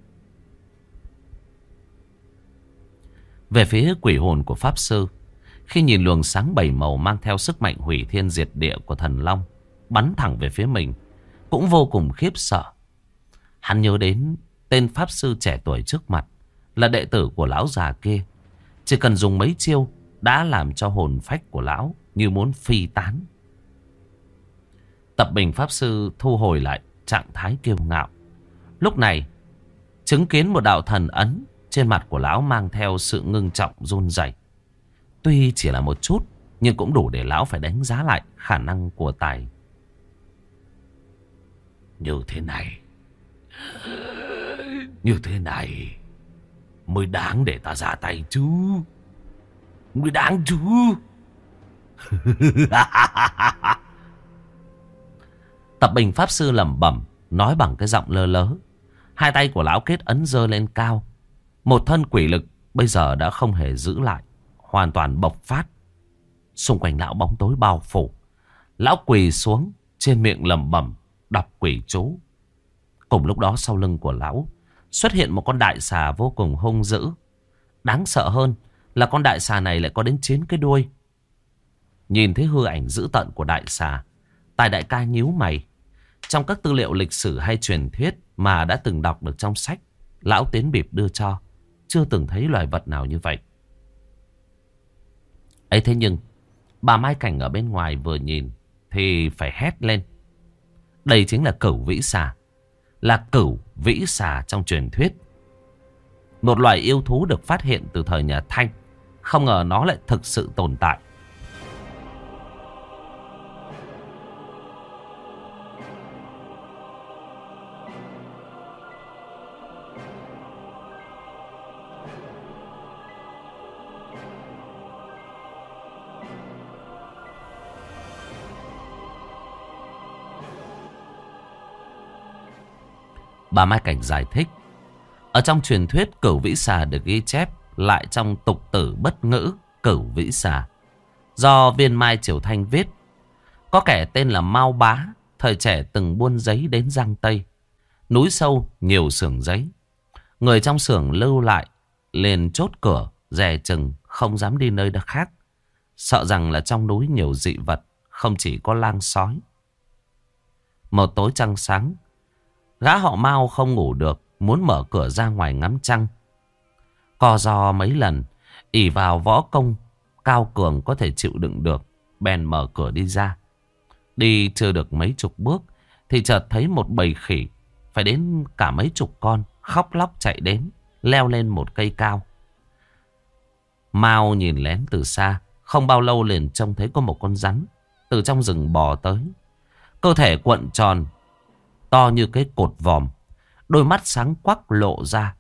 Về phía quỷ hồn của Pháp Sư, khi nhìn luồng sáng 7 màu mang theo sức mạnh hủy thiên diệt địa của thần long bắn thẳng về phía mình, cũng vô cùng khiếp sợ. Hắn nhớ đến tên Pháp Sư trẻ tuổi trước mặt là đệ tử của lão già kia. Chỉ cần dùng mấy chiêu đã làm cho hồn phách của lão như muốn phi tán. Tập Bình Pháp Sư thu hồi lại trạng thái kiêu ngạo. Lúc này chứng kiến một đạo thần ấn trên mặt của lão mang theo sự ngưng trọng run rẩy. Tuy chỉ là một chút, nhưng cũng đủ để lão phải đánh giá lại khả năng của Tài. Như thế này mới đáng để ta ra tay chứ. Mới đáng chứ. Tập Bình Pháp Sư lẩm bẩm nói bằng cái giọng lơ lớ. Hai tay của lão kết ấn giơ lên cao. Một thân quỷ lực bây giờ đã không hề giữ lại, hoàn toàn bộc phát. Xung quanh lão bóng tối bao phủ. Lão quỳ xuống, trên miệng lẩm bẩm đọc quỷ chú. Cùng lúc đó sau lưng của lão xuất hiện một con đại xà vô cùng hung dữ. Đáng sợ hơn là con đại xà này lại có đến 9 cái đuôi. Nhìn thấy hư ảnh dữ tợn của đại xà, Tài đại ca nhíu mày. Trong các tư liệu lịch sử hay truyền thuyết mà đã từng đọc được trong sách lão Tiến Bịp đưa cho, chưa từng thấy loài vật nào như vậy. Ấy thế nhưng bà Mai Cảnh ở bên ngoài vừa nhìn thì phải hét lên. Đây chính là Cửu Vĩ Xà, là Cửu Vĩ Xà trong truyền thuyết. Một loài yêu thú được phát hiện từ thời nhà Thanh. Không ngờ nó lại thực sự tồn tại. Bà Mai Cảnh giải thích. Ở trong truyền thuyết Cửu Vĩ Xà được ghi chép lại trong tục tử bất ngữ Cửu Vĩ Xà, do Viên Mai Triều Thanh viết. Có kẻ tên là Mao Bá, thời trẻ từng buôn giấy đến Giang Tây. Núi sâu nhiều xưởng giấy. Người trong xưởng lưu lại liền chốt cửa, dè chừng không dám đi nơi đất khác. Sợ rằng là trong núi nhiều dị vật, không chỉ có lang sói. Một tối trăng sáng, gã họ Mao không ngủ được, muốn mở cửa ra ngoài ngắm trăng. Co ro mấy lần, ỷ vào võ công cao cường có thể chịu đựng được, bèn mở cửa đi ra. Đi chưa được mấy chục bước thì chợt thấy một bầy khỉ, phải đến cả mấy chục con, khóc lóc chạy đến, leo lên một cây cao. Mao nhìn lén từ xa, không bao lâu liền trông thấy có một con rắn từ trong rừng bò tới. Cơ thể cuộn tròn, to như cái cột vòm, đôi mắt sáng quắc lộ ra.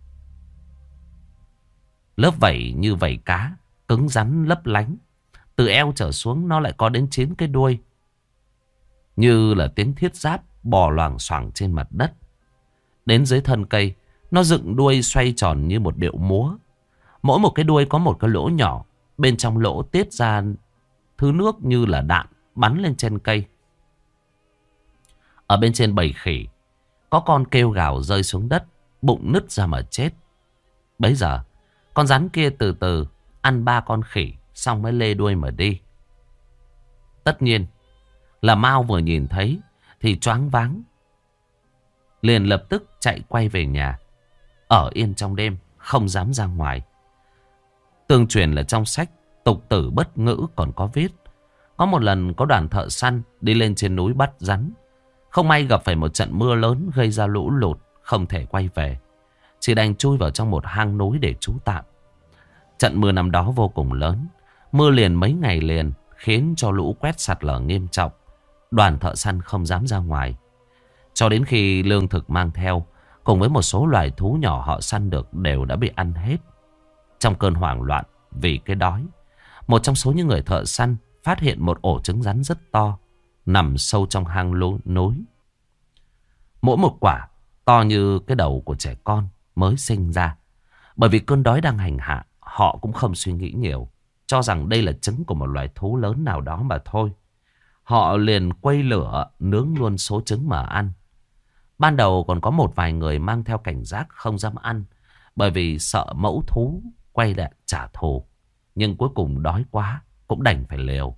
Lớp vảy như vảy cá, cứng rắn lấp lánh. Từ eo trở xuống nó lại có đến 9 cái đuôi. như là tiếng thiết giáp bò loảng xoảng trên mặt đất. Đến dưới thân cây, nó dựng đuôi xoay tròn như một điệu múa. Mỗi một cái đuôi có một cái lỗ nhỏ, bên trong lỗ tiết ra thứ nước như là đạn bắn lên trên cây. Ở bên trên bầy khỉ, có con kêu gào rơi xuống đất, bụng nứt ra mà chết. Bấy giờ, con rắn kia từ từ ăn 3 con khỉ, xong mới lê đuôi mà đi. Tất nhiên là Mao vừa nhìn thấy thì choáng váng, liền lập tức chạy quay về nhà, ở yên trong đêm, không dám ra ngoài. Tương truyền là trong sách Tục Tử Bất Ngữ còn có viết, có một lần có đoàn thợ săn đi lên trên núi bắt rắn. Không may gặp phải một trận mưa lớn gây ra lũ lụt, không thể quay về, chỉ đành chui vào trong một hang núi để trú tạm. Trận mưa năm đó vô cùng lớn, mưa liền mấy ngày liền khiến cho lũ quét sạt lở nghiêm trọng. Đoàn thợ săn không dám ra ngoài, cho đến khi lương thực mang theo cùng với một số loài thú nhỏ họ săn được đều đã bị ăn hết. Trong cơn hoảng loạn vì cái đói, một trong số những người thợ săn phát hiện một ổ trứng rắn rất to nằm sâu trong hang núi. Mỗi một quả to như cái đầu của trẻ con mới sinh ra. Bởi vì cơn đói đang hành hạ, họ cũng không suy nghĩ nhiều, cho rằng đây là trứng của một loài thú lớn nào đó mà thôi. Họ liền quay lửa nướng luôn số trứng mà ăn. Ban đầu còn có một vài người mang theo cảnh giác không dám ăn, bởi vì sợ mẫu thú quay lại trả thù. Nhưng cuối cùng đói quá cũng đành phải liều.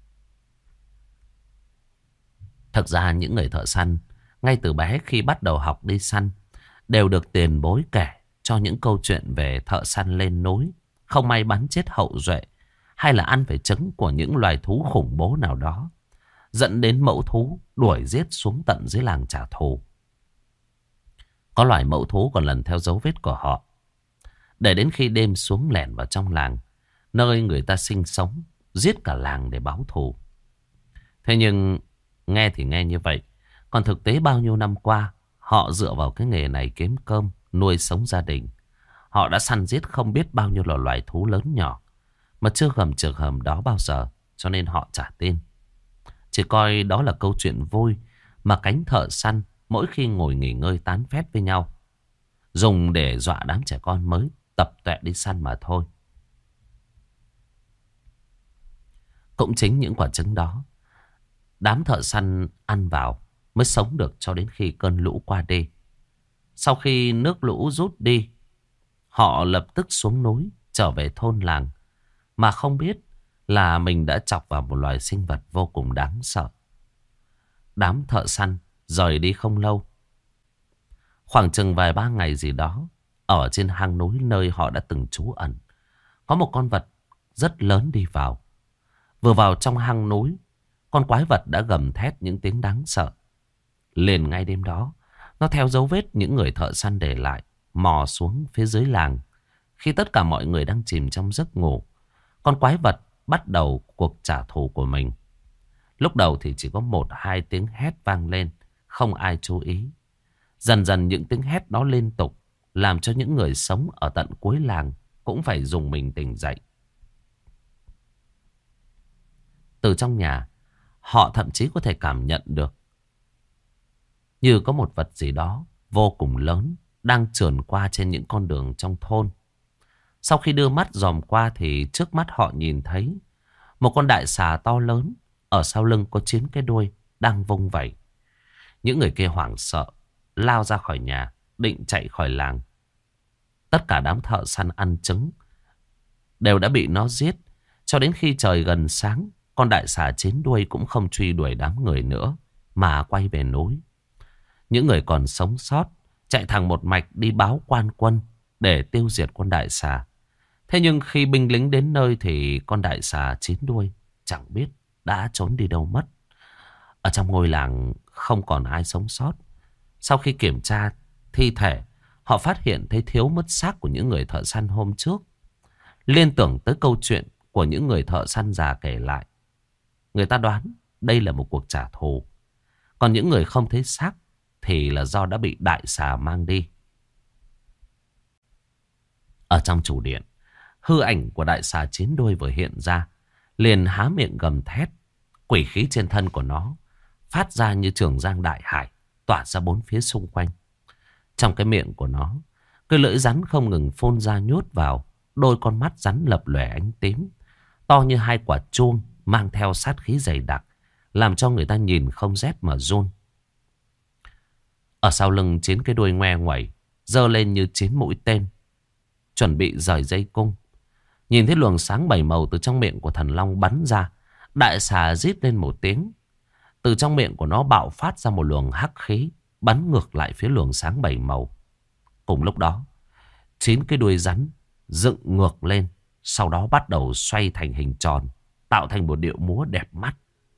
Thực ra những người thợ săn ngay từ bé khi bắt đầu học đi săn đều được tiền bối kể cho những câu chuyện về thợ săn lên núi, không may bắn chết hậu duệ, hay là ăn phải trứng của những loài thú khủng bố nào đó, dẫn đến mẫu thú đuổi giết xuống tận dưới làng trả thù. Có loài mẫu thú còn lần theo dấu vết của họ, để đến khi đêm xuống lẻn vào trong làng, nơi người ta sinh sống, giết cả làng để báo thù. Thế nhưng nghe thì nghe như vậy, còn thực tế bao nhiêu năm qua họ dựa vào cái nghề này kiếm cơm, nuôi sống gia đình. Họ đã săn giết không biết bao nhiêu là loài thú lớn nhỏ, mà chưa gầm trường hợp đó bao giờ, cho nên họ chả tin. Chỉ coi đó là câu chuyện vui mà cánh thợ săn mỗi khi ngồi nghỉ ngơi tán phét với nhau, dùng để dọa đám trẻ con mới tập tuệ đi săn mà thôi. Cũng chính những quả trứng đó, đám thợ săn ăn vào mới sống được cho đến khi cơn lũ qua đi. Sau khi nước lũ rút đi, họ lập tức xuống núi trở về thôn làng, mà không biết là mình đã chọc vào một loài sinh vật vô cùng đáng sợ. Đám thợ săn rời đi không lâu, khoảng chừng vài 3 ngày gì đó, ở trên hang núi nơi họ đã từng trú ẩn, có một con vật rất lớn đi vào. Vừa vào trong hang núi, con quái vật đã gầm thét những tiếng đáng sợ. Liền ngay đêm đó, nó theo dấu vết những người thợ săn để lại, mò xuống phía dưới làng. Khi tất cả mọi người đang chìm trong giấc ngủ, con quái vật bắt đầu cuộc trả thù của mình. Lúc đầu thì chỉ có 1-2 tiếng hét vang lên, không ai chú ý. Dần dần những tiếng hét đó liên tục, làm cho những người sống ở tận cuối làng cũng phải dùng mình tỉnh dậy. Từ trong nhà, họ thậm chí có thể cảm nhận được như có một vật gì đó vô cùng lớn đang trườn qua trên những con đường trong thôn. Sau khi đưa mắt dòm qua thì trước mắt họ nhìn thấy một con đại xà to lớn, ở sau lưng có 9 cái đuôi đang vung vẩy. Những người kia hoảng sợ, lao ra khỏi nhà, định chạy khỏi làng. Tất cả đám thợ săn ăn trứng đều đã bị nó giết. Cho đến khi trời gần sáng, con đại xà 9 đuôi cũng không truy đuổi đám người nữa, mà quay về núi. Những người còn sống sót chạy thẳng một mạch đi báo quan quân để tiêu diệt con đại xà. Thế nhưng khi binh lính đến nơi thì con đại xà 9 đuôi chẳng biết đã trốn đi đâu mất. Ở trong ngôi làng không còn ai sống sót. Sau khi kiểm tra thi thể, họ phát hiện thấy thiếu mất xác của những người thợ săn hôm trước. Liên tưởng tới câu chuyện của những người thợ săn già kể lại, người ta đoán đây là một cuộc trả thù. Còn những người không thấy xác thì là do đã bị đại xà mang đi. Ở trong chủ điện, hư ảnh của đại xà 9 đuôi vừa hiện ra, liền há miệng gầm thét. Quỷ khí trên thân của nó phát ra như Trường Giang đại hải, tỏa ra bốn phía xung quanh. Trong cái miệng của nó, cái lưỡi rắn không ngừng phun ra nhốt vào. Đôi con mắt rắn lập lòe ánh tím, to như hai quả chuông, mang theo sát khí dày đặc, làm cho người ta nhìn không rét mà run. Ở sau lưng 9 cái đuôi ngoe nguẩy, giơ lên như 9 mũi tên, chuẩn bị rời dây cung. Nhìn thấy luồng sáng 7 màu từ trong miệng của thần long bắn ra, đại xà rít lên một tiếng. Từ trong miệng của nó bạo phát ra một luồng hắc khí, bắn ngược lại phía luồng sáng 7 màu. Cùng lúc đó, 9 cái đuôi rắn dựng ngược lên, sau đó bắt đầu xoay thành hình tròn, tạo thành một điệu múa đẹp mắt.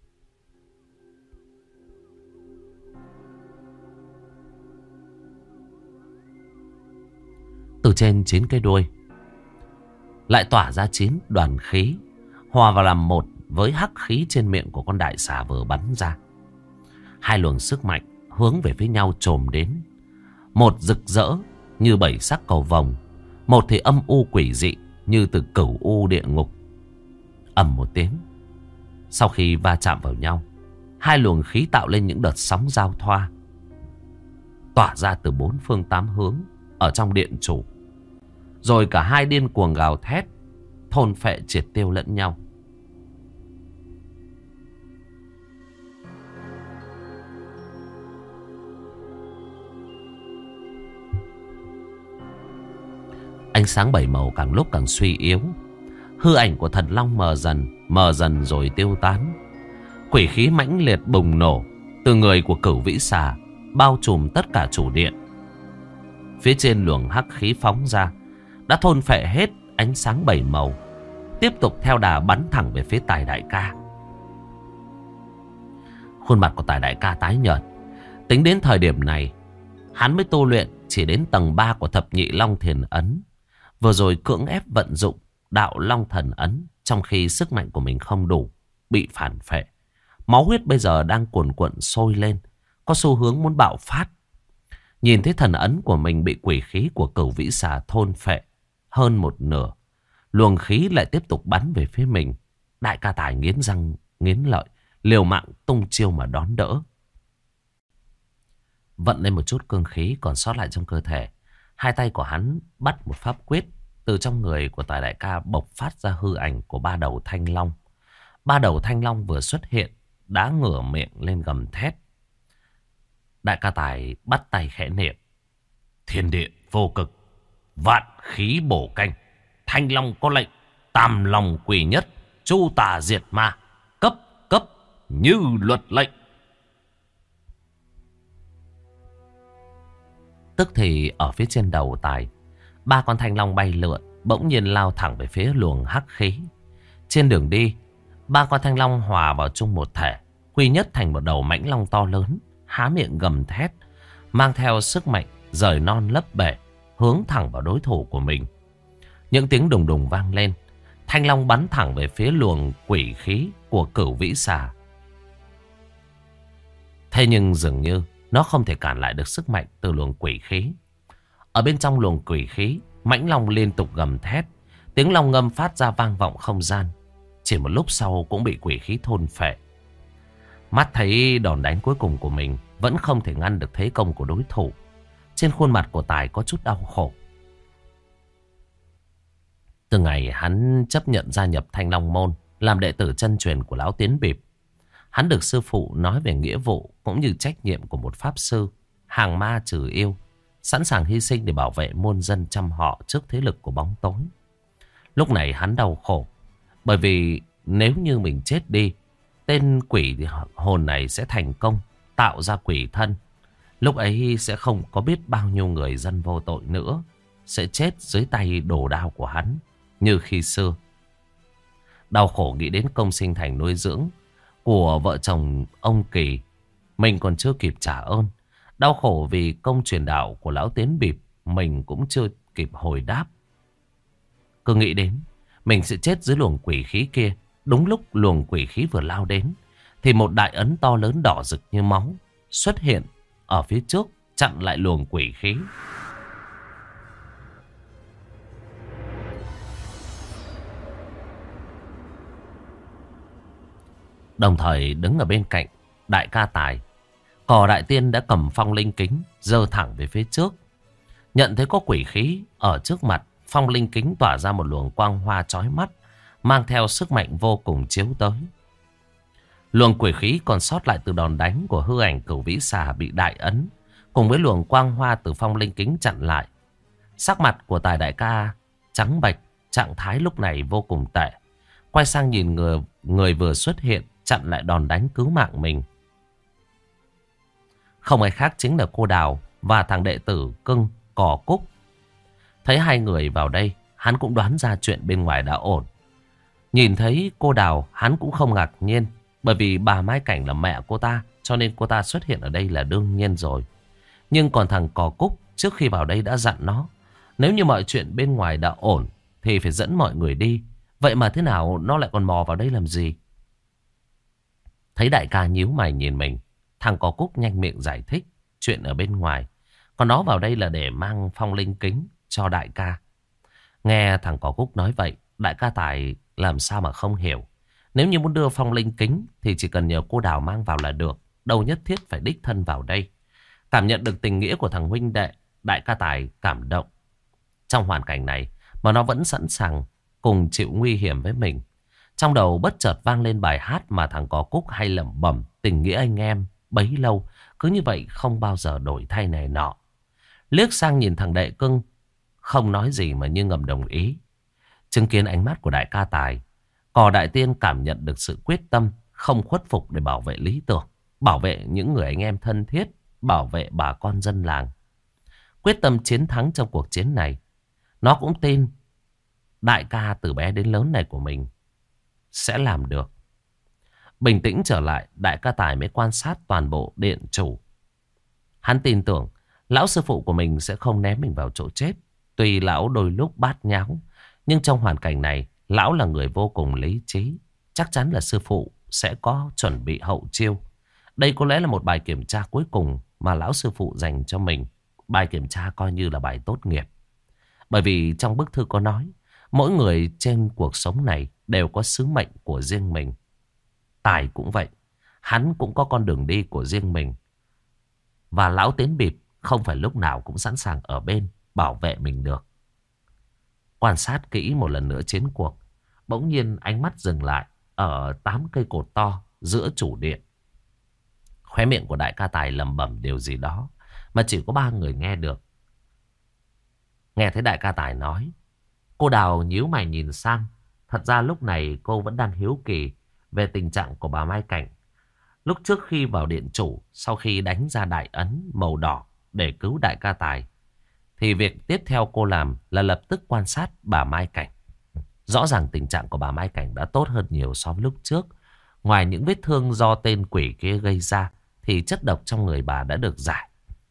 Từ trên 9 cái đuôi lại tỏa ra 9 đoàn khí, hòa vào làm một với hắc khí trên miệng của con đại xà vừa bắn ra. Hai luồng sức mạnh hướng về phía nhau chồm đến. Một rực rỡ như 7 sắc cầu vồng, một thì âm u quỷ dị như từ cửu u địa ngục. Ầm một tiếng, sau khi va chạm vào nhau, hai luồng khí tạo lên những đợt sóng giao thoa, tỏa ra từ 4 phương 8 hướng ở trong điện chủ. Rồi cả hai điên cuồng gào thét, thôn phệ triệt tiêu lẫn nhau. Ánh sáng 7 màu càng lúc càng suy yếu. Hư ảnh của thần long mờ dần rồi tiêu tán. Quỷ khí mãnh liệt bùng nổ từ người của Cửu Vĩ Xà, bao trùm tất cả chủ điện. Phía trên luồng hắc khí phóng ra đã thôn phệ hết ánh sáng 7 màu, tiếp tục theo đà bắn thẳng về phía Tài Đại Ca. Khuôn mặt của Tài Đại Ca tái nhợt. Tính đến thời điểm này, hắn mới tu luyện chỉ đến tầng 3 của Thập Nhị Long Thiền Ấn. Vừa rồi cưỡng ép vận dụng Đạo Long Thần Ấn, trong khi sức mạnh của mình không đủ, bị phản phệ. Máu huyết bây giờ đang cuồn cuộn sôi lên, có xu hướng muốn bạo phát. Nhìn thấy thần ấn của mình bị quỷ khí của Cửu Vĩ Xà thôn phệ hơn một nửa, luồng khí lại tiếp tục bắn về phía mình. Đại ca Tài nghiến răng nghiến lợi, liều mạng tung chiêu mà đón đỡ. Vận lên một chút cương khí còn sót lại trong cơ thể, hai tay của hắn bắt một pháp quyết. Từ trong người của Tài Đại Ca bộc phát ra hư ảnh của 3 đầu thanh long. 3 đầu thanh long vừa xuất hiện đã ngửa miệng lên gầm thét. Đại ca Tài bắt tay khẽ niệm: Thiên địa vô cực, vạn khí bổ canh, thanh long có lệnh, tam long quỷ nhất, chu tà diệt ma, cấp cấp như luật lệnh. Tức thì ở phía trên đầu Tài, 3 con thanh long bay lượn, bỗng nhiên lao thẳng về phía luồng hắc khí. Trên đường đi, 3 con thanh long hòa vào chung một thể, quy nhất thành một đầu mãnh long to lớn, há miệng gầm thét, mang theo sức mạnh rời non lấp bể, hướng thẳng vào đối thủ của mình. Những tiếng đùng đùng vang lên, thanh long bắn thẳng về phía luồng quỷ khí của Cửu Vĩ Xà. Thế nhưng dường như nó không thể cản lại được sức mạnh từ luồng quỷ khí. Ở bên trong luồng quỷ khí, mãnh long liên tục gầm thét, tiếng long ngâm phát ra vang vọng không gian. Chỉ một lúc sau cũng bị quỷ khí thôn phệ. Mắt thấy đòn đánh cuối cùng của mình vẫn không thể ngăn được thế công của đối thủ, trên khuôn mặt của Tài có chút đau khổ. Từ ngày hắn chấp nhận gia nhập Thanh Long Môn, làm đệ tử chân truyền của Lão Tiến Bịp, hắn được sư phụ nói về nghĩa vụ cũng như trách nhiệm của một pháp sư hàng ma trừ yêu, sẵn sàng hy sinh để bảo vệ muôn dân trăm họ trước thế lực của bóng tối. Lúc này hắn đau khổ, bởi vì nếu như mình chết đi, tên quỷ hồn này sẽ thành công tạo ra quỷ thân. Lúc ấy sẽ không có biết bao nhiêu người dân vô tội nữa sẽ chết dưới tay đồ đao của hắn như khi xưa. Đau khổ nghĩ đến công sinh thành nuôi dưỡng của vợ chồng ông Kỳ, mình còn chưa kịp trả ơn. Đau khổ vì công truyền đạo của Lão Tiến Bịp, mình cũng chưa kịp hồi đáp. Cứ nghĩ đến mình sẽ chết dưới luồng quỷ khí kia. Đúng lúc luồng quỷ khí vừa lao đến, thì một đại ấn to lớn đỏ rực như máu xuất hiện ở phía trước, chặn lại luồng quỷ khí. Đồng thời đứng ở bên cạnh đại ca tài, Cò Đại Tiên đã cầm phong linh kính giơ thẳng về phía trước. Nhận thấy có quỷ khí ở trước mặt, phong linh kính tỏa ra một luồng quang hoa chói mắt, mang theo sức mạnh vô cùng chiếu tới. Luồng quỷ khí còn sót lại từ đòn đánh của hư ảnh Cửu Vĩ Xà bị đại ấn, cùng với luồng quang hoa từ phong linh kính chặn lại. Sắc mặt của Tài đại ca trắng bệch, trạng thái lúc này vô cùng tệ. Quay sang nhìn người vừa xuất hiện chặn lại đòn đánh cứu mạng mình. Không ai khác chính là cô Đào và thằng đệ tử cưng Cò Cúc. Thấy hai người vào đây, hắn cũng đoán ra chuyện bên ngoài đã ổn. Nhìn thấy cô Đào, hắn cũng không ngạc nhiên, bởi vì bà Mai Cảnh là mẹ cô ta, cho nên cô ta xuất hiện ở đây là đương nhiên rồi. Nhưng còn thằng Cò Cúc, trước khi vào đây đã dặn nó, nếu như mọi chuyện bên ngoài đã ổn thì phải dẫn mọi người đi. Vậy mà thế nào nó lại còn mò vào đây làm gì? Thấy đại ca nhíu mày nhìn mình, thằng Cò Cúc nhanh miệng giải thích chuyện ở bên ngoài. Còn nó vào đây là để mang phong linh kính cho đại ca. Nghe thằng Cò Cúc nói vậy, đại ca Tài làm sao mà không hiểu. Nếu như muốn đưa phong linh kính thì chỉ cần nhờ cô Đào mang vào là được, đâu nhất thiết phải đích thân vào đây. Cảm nhận được tình nghĩa của thằng huynh đệ, đại ca Tài cảm động. Trong hoàn cảnh này mà nó vẫn sẵn sàng cùng chịu nguy hiểm với mình. Trong đầu bất chợt vang lên bài hát mà thằng Cò Cúc hay lẩm bẩm, tình nghĩa anh em bấy lâu, cứ như vậy không bao giờ đổi thay này nọ. Liếc sang nhìn thằng đệ cưng, không nói gì mà như ngầm đồng ý. Chứng kiến ánh mắt của đại ca Tài, Cò Đại Tiên cảm nhận được sự quyết tâm, không khuất phục để bảo vệ lý tưởng, bảo vệ những người anh em thân thiết, bảo vệ bà con dân làng. Quyết tâm chiến thắng trong cuộc chiến này. Nó cũng tin đại ca từ bé đến lớn này của mình sẽ làm được. Bình tĩnh trở lại, đại ca Tài mới quan sát toàn bộ điện chủ. Hắn tin tưởng lão sư phụ của mình sẽ không ném mình vào chỗ chết. Tuy lão đôi lúc bát nháo, nhưng trong hoàn cảnh này, lão là người vô cùng lý trí. Chắc chắn là sư phụ sẽ có chuẩn bị hậu chiêu. Đây có lẽ là một bài kiểm tra cuối cùng mà lão sư phụ dành cho mình. Bài kiểm tra coi như là bài tốt nghiệp. Bởi vì trong bức thư có nói, mỗi người trên cuộc sống này đều có sứ mệnh của riêng mình. Tài cũng vậy, hắn cũng có con đường đi của riêng mình. Và lão Tiến Bịp không phải lúc nào cũng sẵn sàng ở bên bảo vệ mình được. Quan sát kỹ một lần nữa chiến cuộc, bỗng nhiên ánh mắt dừng lại ở 8 cây cột to giữa chủ điện. Khóe miệng của đại ca Tài lẩm bẩm điều gì đó mà chỉ có 3 người nghe được. Nghe thấy đại ca Tài nói, cô Đào nhíu mày nhìn sang. Thật ra lúc này cô vẫn đang hiếu kỳ về tình trạng của bà Mai Cảnh. Lúc trước khi vào điện chủ, sau khi đánh ra đại ấn màu đỏ để cứu đại ca Tài, thì việc tiếp theo cô làm là lập tức quan sát bà Mai Cảnh. Rõ ràng tình trạng của bà Mai Cảnh đã tốt hơn nhiều so với lúc trước. Ngoài những vết thương do tên quỷ kia gây ra, thì chất độc trong người bà đã được giải.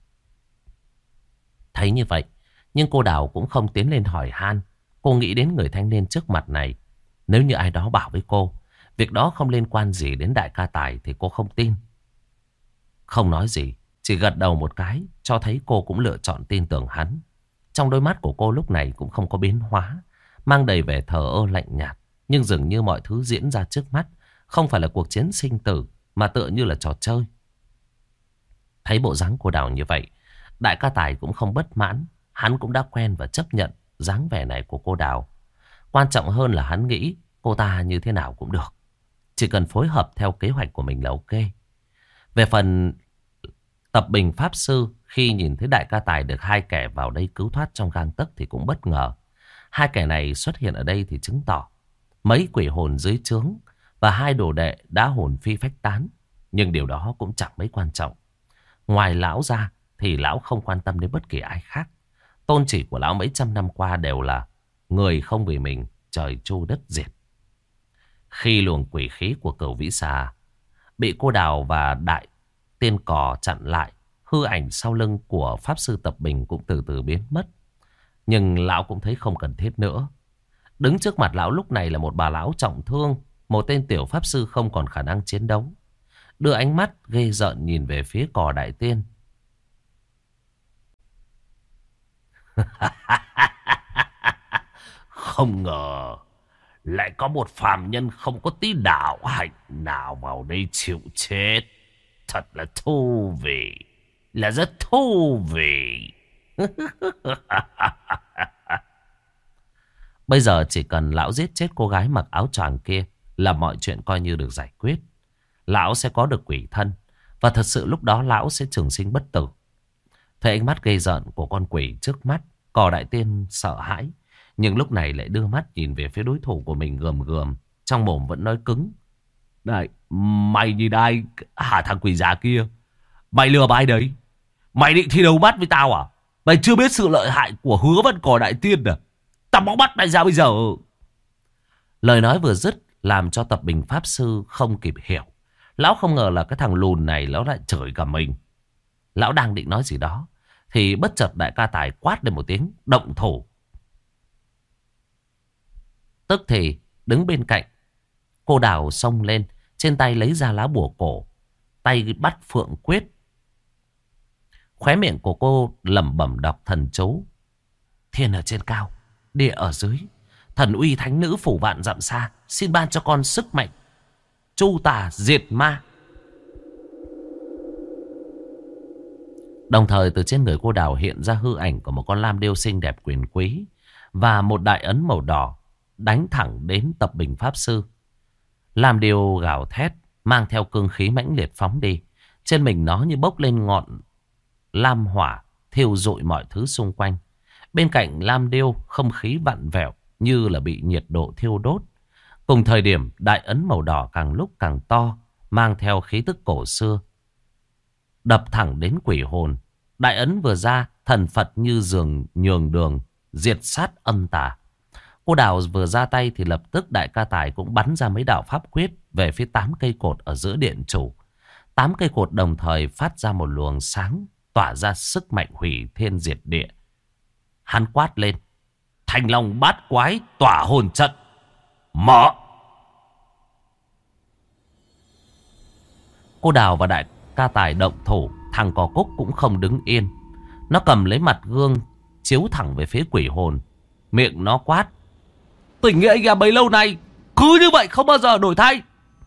Thấy như vậy, nhưng cô Đào cũng không tiến lên hỏi han. Cô nghĩ đến người thanh niên trước mặt này. Nếu như ai đó bảo với cô, việc đó không liên quan gì đến đại ca Tài thì cô không tin. Không nói gì, chỉ gật đầu một cái, cho thấy cô cũng lựa chọn tin tưởng hắn. Trong đôi mắt của cô lúc này cũng không có biến hóa, mang đầy vẻ thờ ơ lạnh nhạt. Nhưng dường như mọi thứ diễn ra trước mắt không phải là cuộc chiến sinh tử, mà tựa như là trò chơi. Thấy bộ dáng cô Đào như vậy, đại ca Tài cũng không bất mãn. Hắn cũng đã quen và chấp nhận dáng vẻ này của cô Đào. Quan trọng hơn là hắn nghĩ cô ta như thế nào cũng được, chỉ cần phối hợp theo kế hoạch của mình là ok. Về phần Tập Bình Pháp Sư, khi nhìn thấy đại ca Tài được 2 kẻ vào đây cứu thoát trong gang tấc thì cũng bất ngờ. 2 kẻ này xuất hiện ở đây thì chứng tỏ mấy quỷ hồn dưới trướng và 2 đồ đệ đã hồn phi phách tán. Nhưng điều đó cũng chẳng mấy quan trọng. Ngoài lão ra thì lão không quan tâm đến bất kỳ ai khác. Tôn chỉ của lão mấy trăm năm qua đều là người không vì mình, trời chu đất diệt. Khi luồng quỷ khí của Cửu Vĩ Xà bị cô Đào và đại tiên Cò chặn lại, hư ảnh sau lưng của Pháp Sư Tập Bình cũng từ từ biến mất. Nhưng lão cũng thấy không cần thiết nữa. Đứng trước mặt lão lúc này là một bà lão trọng thương, một tên tiểu Pháp Sư không còn khả năng chiến đấu. Đưa ánh mắt ghê rợn nhìn về phía Cò Đại Tiên. Không ngờ lại có một phàm nhân không có tí đạo hạnh nào vào đây chịu chết. Thật là thú vị. Là rất thú vị. Bây giờ chỉ cần lão giết chết cô gái mặc áo choàng kia là mọi chuyện coi như được giải quyết. Lão sẽ có được quỷ thân. Và thật sự lúc đó lão sẽ trường sinh bất tử. Thấy ánh mắt gây rợn của con quỷ trước mắt, Cò Đại Tiên sợ hãi. Nhưng lúc này lại đưa mắt nhìn về phía đối thủ của mình gườm gườm. Trong mồm vẫn nói cứng. Này, mày nhìn ai hả thằng quỷ già kia? Mày lừa ai đấy? Mày định thi đấu bắt với tao à? Mày chưa biết sự lợi hại của Hứa Văn Cò Đại Tiên à? Tao bóng bắt mày ra bây giờ. Lời nói vừa dứt làm cho Tập Bình Pháp Sư không kịp hiểu. Lão không ngờ là cái thằng lùn này lão lại chửi cả mình. Lão đang định nói gì đó thì bất chợt đại ca Tài quát lên một tiếng động thủ. Tức thì đứng bên cạnh, cô Đào xông lên, trên tay lấy ra lá bùa cổ, tay bắt phượng quyết. Khóe miệng của cô lẩm bẩm đọc thần chú. Thiên ở trên cao, địa ở dưới, thần uy thánh nữ phủ vạn dặm xa, xin ban cho con sức mạnh chu tà diệt ma. Đồng thời từ trên người cô Đào hiện ra hư ảnh của một con lam điêu xinh đẹp quyền quý và một đại ấn màu đỏ đánh thẳng đến Tập Bình Pháp Sư. Lam điêu gào thét, mang theo cương khí mãnh liệt phóng đi. Trên mình nó như bốc lên ngọn lam hỏa, thiêu rụi mọi thứ xung quanh. Bên cạnh lam điêu, không khí vặn vẹo như là bị nhiệt độ thiêu đốt. Cùng thời điểm, đại ấn màu đỏ càng lúc càng to, mang theo khí tức cổ xưa, đập thẳng đến quỷ hồn. Đại ấn vừa ra, thần Phật như giường nhường đường, diệt sát âm tà. Cô Đào vừa ra tay thì lập tức đại ca Tài cũng bắn ra mấy đạo pháp quyết về phía 8 cây cột ở giữa điện chủ. 8 cây cột đồng thời phát ra một luồng sáng, tỏa ra sức mạnh hủy thiên diệt địa. Hắn quát lên: Thanh Long Bát Quái tỏa hồn trận, mở! Cô Đào và đại ca Tài động thủ. Thằng Cò Cúc cũng không đứng yên. Nó cầm lấy mặt gương chiếu thẳng về phía quỷ hồn. Miệng nó quát: Tỉnh nghĩa anh à, bấy lâu nay cứ như vậy không bao giờ đổi thay.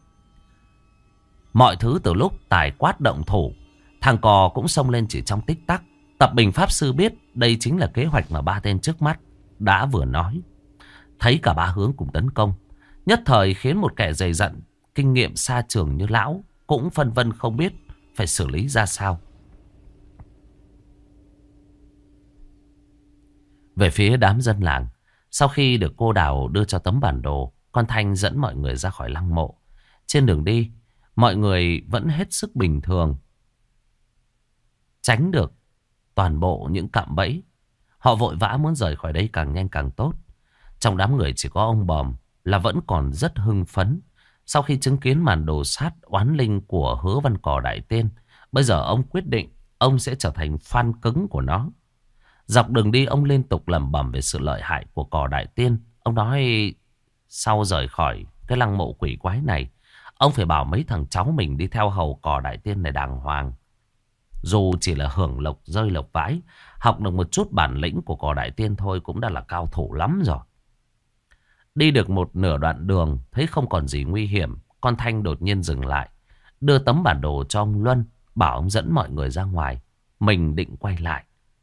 Mọi thứ từ lúc Tài quát động thủ, thằng Cò cũng xông lên chỉ trong tích tắc. Tập Bình Pháp Sư biết đây chính là kế hoạch mà ba tên trước mắt đã vừa nói. Thấy cả ba hướng cùng tấn công, nhất thời khiến một kẻ dày dặn kinh nghiệm xa trường như lão cũng phân vân không biết phải xử lý ra sao. Về phía đám dân làng, sau khi được cô Đào đưa cho tấm bản đồ, con Thanh dẫn mọi người ra khỏi lăng mộ. Trên đường đi, mọi người vẫn hết sức bình thường, tránh được toàn bộ những cạm bẫy. Họ vội vã muốn rời khỏi đây càng nhanh càng tốt. Trong đám người chỉ có ông Bòm là vẫn còn rất hưng phấn. Sau khi chứng kiến màn đồ sát oán linh của Hứa Văn Cò Đại Tiên, bây giờ ông quyết định ông sẽ trở thành fan cứng của nó. Dọc đường đi ông liên tục lẩm bẩm về sự lợi hại của Cò Đại Tiên. Ông nói sau rời khỏi cái lăng mộ quỷ quái này, ông phải bảo mấy thằng cháu mình đi theo hầu Cò Đại Tiên này đàng hoàng. Dù chỉ là hưởng lộc rơi lộc vãi, học được một chút bản lĩnh của Cò Đại Tiên thôi cũng đã là cao thủ lắm rồi. Đi được một nửa đoạn đường, thấy không còn gì nguy hiểm, con Thanh đột nhiên dừng lại, đưa tấm bản đồ cho ông Luân, bảo ông dẫn mọi người ra ngoài. Mình định quay lại.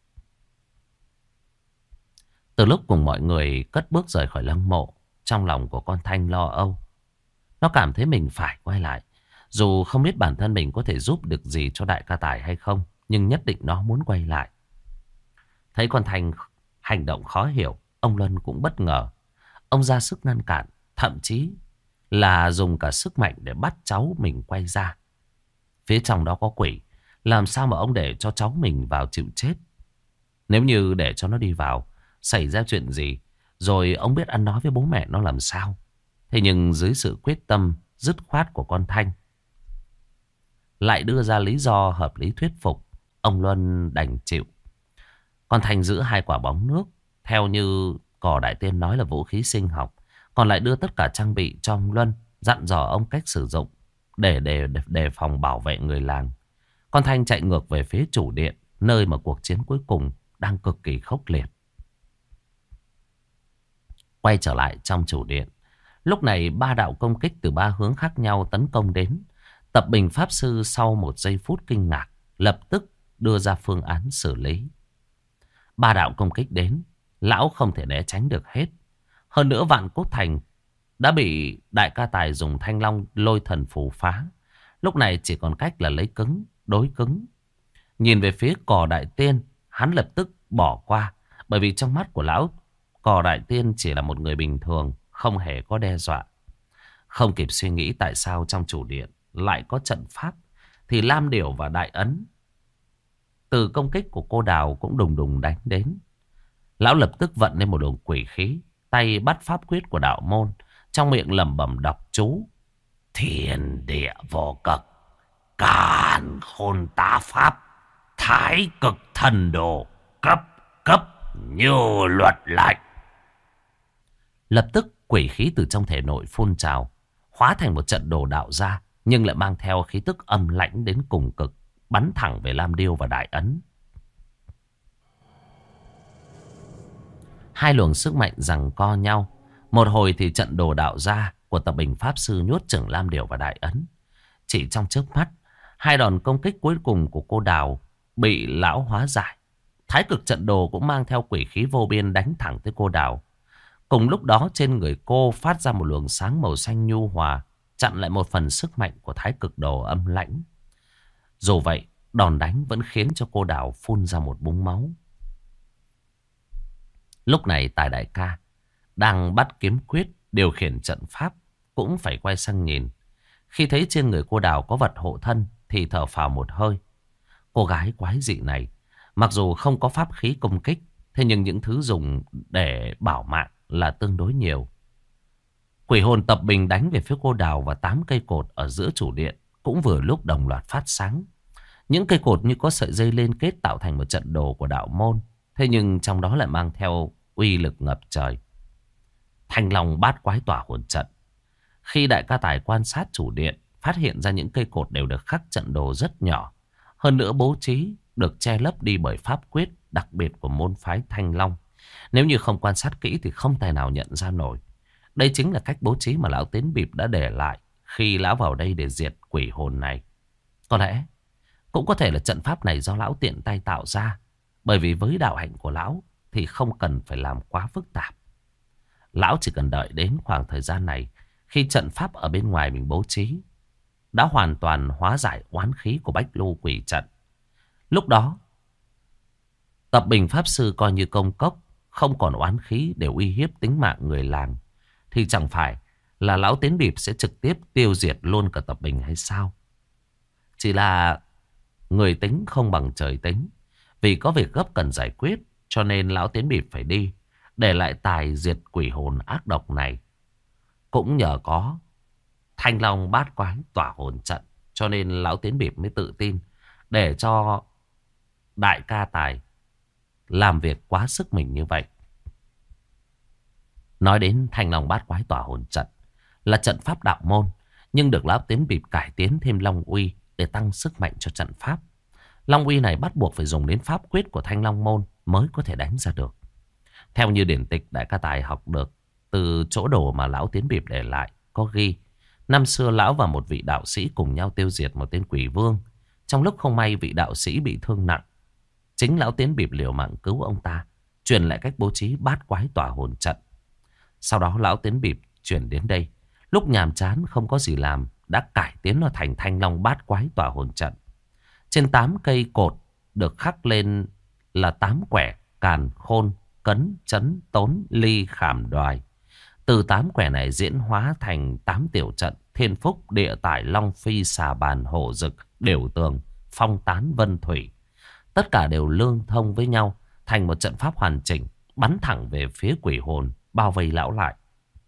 Từ lúc cùng mọi người cất bước rời khỏi lăng mộ, trong lòng của con Thanh lo âu. Nó cảm thấy mình phải quay lại. Dù không biết bản thân mình có thể giúp được gì cho đại ca Tài hay không, nhưng nhất định nó muốn quay lại. Thấy con Thanh hành động khó hiểu, ông Luân cũng bất ngờ. Ông ra sức ngăn cản, thậm chí là dùng cả sức mạnh để bắt cháu mình quay ra. Phía trong đó có quỷ, làm sao mà ông để cho cháu mình vào chịu chết? Nếu như để cho nó đi vào, xảy ra chuyện gì, rồi ông biết ăn nói với bố mẹ nó làm sao? Thế nhưng dưới sự quyết tâm dứt khoát của con Thanh, lại đưa ra lý do hợp lý thuyết phục, ông Luân đành chịu. Con Thanh giữ 2 quả bóng nước, theo như Cò Đại Tiên nói là vũ khí sinh học, còn lại đưa tất cả trang bị cho ông Luân, dặn dò ông cách sử dụng để đề phòng bảo vệ người làng. Con Thanh chạy ngược về phía chủ điện, nơi mà cuộc chiến cuối cùng đang cực kỳ khốc liệt. Quay trở lại trong chủ điện, lúc này 3 đạo công kích từ 3 hướng khác nhau tấn công đến. Tập Bình Pháp Sư sau một giây phút kinh ngạc, lập tức đưa ra phương án xử lý. Ba đạo công kích đến, lão không thể né tránh được hết. Hơn nữa Vạn Cốt Thành đã bị Đại Ca Tài dùng Thanh Long Lôi Thần phù phá. Lúc này chỉ còn cách là lấy cứng, đối cứng. Nhìn về phía Cò Đại Tiên, hắn lập tức bỏ qua. Bởi vì trong mắt của lão, Cò Đại Tiên chỉ là một người bình thường, không hề có đe dọa. Không kịp suy nghĩ tại sao trong chủ điện lại có trận pháp, thì Lam Điểu và Đại Ấn từ công kích của cô Đào cũng đùng đùng đánh đến. Lão lập tức vận lên một luồng quỷ khí, tay bắt pháp quyết của đạo môn, trong miệng lẩm bẩm đọc chú: Thiên địa vô cực, càn khôn tá pháp, thái cực thần đồ, cấp cấp như luật lệnh. Lập tức quỷ khí từ trong thể nội phun trào, hóa thành một trận đồ đạo ra, nhưng lại mang theo khí tức âm lãnh đến cùng cực, bắn thẳng về Lam Điêu và Đại Ấn. Hai luồng sức mạnh giằng co nhau. Một hồi thì trận đồ đạo ra của Tập Bình Pháp Sư nhốt chửng Lam Điểu và Đại Ấn. Chỉ trong chớp mắt, hai đòn công kích cuối cùng của cô Đào bị lão hóa giải. Thái cực trận đồ cũng mang theo quỷ khí vô biên đánh thẳng tới cô Đào. Cùng lúc đó trên người cô phát ra một luồng sáng màu xanh nhu hòa, chặn lại một phần sức mạnh của thái cực đồ âm lãnh. Dù vậy, đòn đánh vẫn khiến cho cô Đào phun ra một búng máu. Lúc này Tài đại ca đang bắt kiếm quyết điều khiển trận pháp cũng phải quay sang nhìn. Khi thấy trên người cô Đào có vật hộ thân thì thở phào một hơi. Cô gái quái dị này mặc dù không có pháp khí công kích, thế nhưng những thứ dùng để bảo mạng là tương đối nhiều. Quỷ hồn Tập Bình đánh về phía cô Đào và 8 cây cột ở giữa chủ điện cũng vừa lúc đồng loạt phát sáng. Những cây cột như có sợi dây liên kết tạo thành một trận đồ của đạo môn, thế nhưng trong đó lại mang theo uy lực ngập trời. Thanh Long Bát Quái Tỏa Hồn Trận. Khi Đại Ca Tài quan sát chủ điện, phát hiện ra những cây cột đều được khắc trận đồ rất nhỏ. Hơn nữa bố trí được che lấp đi bởi pháp quyết đặc biệt của môn phái Thanh Long. Nếu như không quan sát kỹ thì không tài nào nhận ra nổi. Đây chính là cách bố trí mà lão Tiến Bịp đã để lại khi lão vào đây để diệt quỷ hồn này. Có lẽ cũng có thể là trận pháp này do lão tiện tay tạo ra. Bởi vì với đạo hạnh của lão thì không cần phải làm quá phức tạp. Lão chỉ cần đợi đến khoảng thời gian này, khi trận pháp ở bên ngoài mình bố trí đã hoàn toàn hóa giải oán khí của Bách Lưu Quỷ Trận. Lúc đó Tập Bình Pháp Sư coi như công cốc, không còn oán khí để uy hiếp tính mạng người làng, thì chẳng phải là lão Tiến Bịp sẽ trực tiếp tiêu diệt luôn cả Tập Bình hay sao? Chỉ là người tính không bằng trời tính. Vì có việc gấp cần giải quyết, cho nên lão Tiến Bịp phải đi, để lại tài diệt quỷ hồn ác độc này. Cũng nhờ có Thanh Long Bát Quái Tỏa Hồn Trận, cho nên lão Tiến Bịp mới tự tin để cho Đại Ca Tài làm việc quá sức mình như vậy. Nói đến Thanh Long Bát Quái Tỏa Hồn Trận là trận pháp đạo môn, nhưng được lão Tiến Bịp cải tiến thêm Long Uy để tăng sức mạnh cho trận pháp. Long Uy này bắt buộc phải dùng đến pháp quyết của Thanh Long Môn mới có thể đánh ra được. Theo như điển tịch Đại Ca Tài học được từ chỗ đồ mà lão Tiến Bịp để lại, có ghi năm xưa lão và một vị đạo sĩ cùng nhau tiêu diệt một tên quỷ vương. Trong lúc không may vị đạo sĩ bị thương nặng, chính lão Tiến Bịp liều mạng cứu ông ta, truyền lại cách bố trí Bát Quái Tỏa Hồn Trận. Sau đó lão Tiến Bịp chuyển đến đây, lúc nhàm chán không có gì làm, đã cải tiến nó thành Thanh Long Bát Quái Tỏa Hồn Trận. Trên 8 cây cột được khắc lên là 8 quẻ càn, khôn, cấn, chấn, tốn, ly, khảm, đoài. Từ 8 quẻ này diễn hóa thành 8 tiểu trận: thiên phúc, địa tải, long phi, xà bàn, hổ dực, đều tường, phong tán, vân thủy. Tất cả đều lương thông với nhau thành một trận pháp hoàn chỉnh, bắn thẳng về phía quỷ hồn, bao vây lão lại.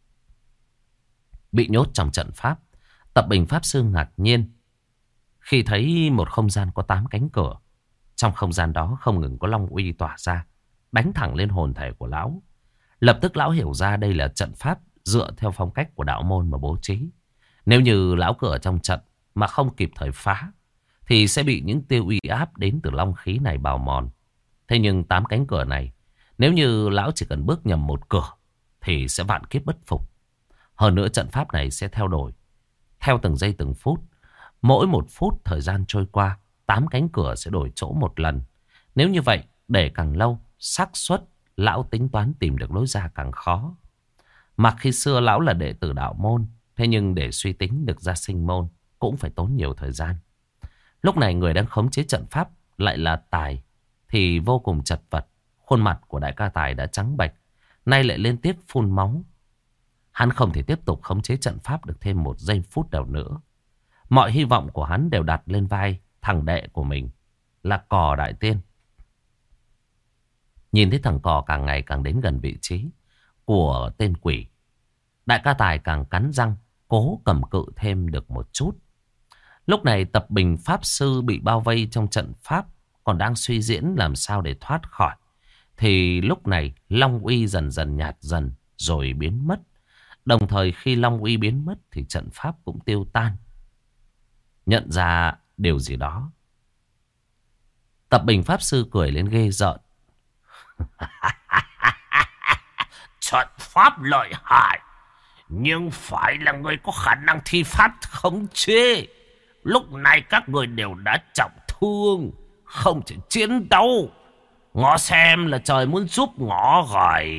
Bị nhốt trong trận pháp, Tập Bình Pháp Sư ngạc nhiên khi thấy một không gian có 8 cánh cửa. Trong không gian đó không ngừng có long uy tỏa ra, đánh thẳng lên hồn thể của lão. Lập tức lão hiểu ra đây là trận pháp dựa theo phong cách của đạo môn mà bố trí. Nếu như lão cứ ở trong trận mà không kịp thời phá, thì sẽ bị những tiêu uy áp đến từ long khí này bào mòn. Thế nhưng 8 cánh cửa này, nếu như lão chỉ cần bước nhầm một cửa thì sẽ vạn kiếp bất phục. Hơn nữa trận pháp này sẽ theo đổi theo từng giây từng phút. Mỗi 1 phút thời gian trôi qua, 8 cánh cửa sẽ đổi chỗ một lần. Nếu như vậy, để càng lâu, xác suất lão tính toán tìm được lối ra càng khó. Mặc khi xưa lão là đệ tử đạo môn, thế nhưng để suy tính được ra sinh môn cũng phải tốn nhiều thời gian. Lúc này người đang khống chế trận pháp lại là Tài thì vô cùng chật vật. Khuôn mặt của đại ca Tài đã trắng bệch, nay lại liên tiếp phun máu. Hắn không thể tiếp tục khống chế trận pháp được thêm 1 giây phút nào nữa. Mọi hy vọng của hắn đều đặt lên vai thằng đệ của mình là Cò Đại Tiên. Nhìn thấy thằng Cò càng ngày càng đến gần vị trí của tên quỷ, đại ca Tài càng cắn răng cố cầm cự thêm được một chút. Lúc này Tập Bình Pháp Sư bị bao vây trong trận pháp, còn đang suy diễn làm sao để thoát khỏi. Thì lúc này Long Uy dần dần nhạt dần rồi biến mất. Đồng thời khi Long Uy biến mất thì trận pháp cũng tiêu tan. Nhận ra điều gì đó, Tập Bình Pháp Sư cười lên ghê rợn. Trận pháp lợi hại, nhưng phải là người có khả năng thi pháp khống chế. Lúc này các người đều đã trọng thương, không thể chiến đấu. Ngó xem là trời muốn giúp ngõ rồi.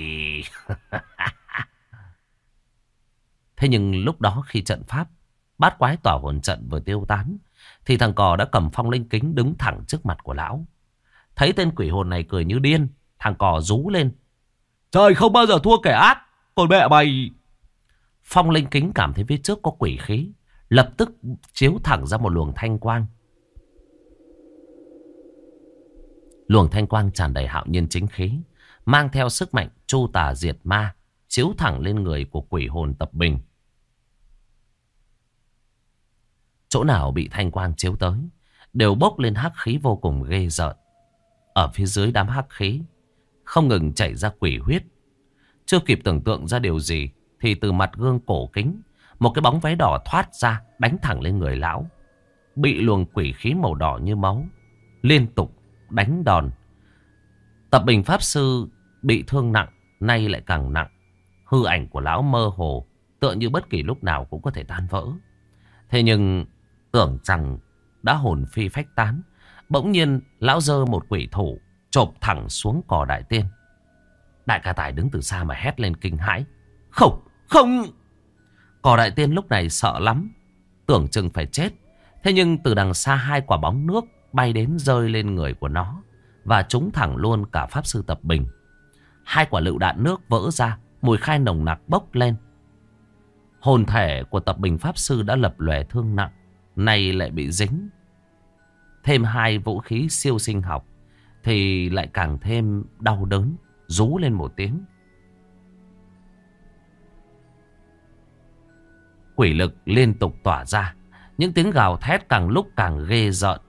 Thế nhưng lúc đó khi trận pháp bát quái tỏa hồn trận vừa tiêu tán, thì thằng Cò đã cầm phong linh kính đứng thẳng trước mặt của lão. Thấy tên quỷ hồn này cười như điên, thằng Cò rú lên. Trời không bao giờ thua kẻ ác, còn mẹ mày. Phong linh kính cảm thấy phía trước có quỷ khí, lập tức chiếu thẳng ra một luồng thanh quang. Luồng thanh quang tràn đầy hạo nhiên chính khí, mang theo sức mạnh chu tà diệt ma, chiếu thẳng lên người của quỷ hồn Tập Bình. Chỗ nào bị thanh quang chiếu tới đều bốc lên hắc khí vô cùng ghê rợn. Ở phía dưới đám hắc khí không ngừng chảy ra quỷ huyết. Chưa kịp tưởng tượng ra điều gì thì từ mặt gương cổ kính, một cái bóng váy đỏ thoát ra, đánh thẳng lên người lão. Bị luồng quỷ khí màu đỏ như máu liên tục đánh đòn. Tập Bình Pháp Sư bị thương nặng, nay lại càng nặng. Hư ảnh của lão mơ hồ, tựa như bất kỳ lúc nào cũng có thể tan vỡ. Thế nhưng tưởng rằng đã hồn phi phách tán, bỗng nhiên lão giơ một quỷ thủ chộp thẳng xuống Cò Đại Tiên. Đại ca Tài đứng từ xa mà hét lên kinh hãi. Không, không! Cò Đại Tiên lúc này sợ lắm, tưởng chừng phải chết. Thế nhưng từ đằng xa 2 quả bóng nước bay đến rơi lên người của nó, và trúng thẳng luôn cả Pháp Sư Tập Bình. 2 quả lựu đạn nước vỡ ra, mùi khai nồng nặc bốc lên. Hồn thể của Tập Bình Pháp Sư đã lập lòe thương nặng, nay lại bị dính thêm 2 vũ khí siêu sinh học, thì lại càng thêm đau đớn, rú lên một tiếng. Quỷ lực liên tục tỏa ra, những tiếng gào thét càng lúc càng ghê rợn.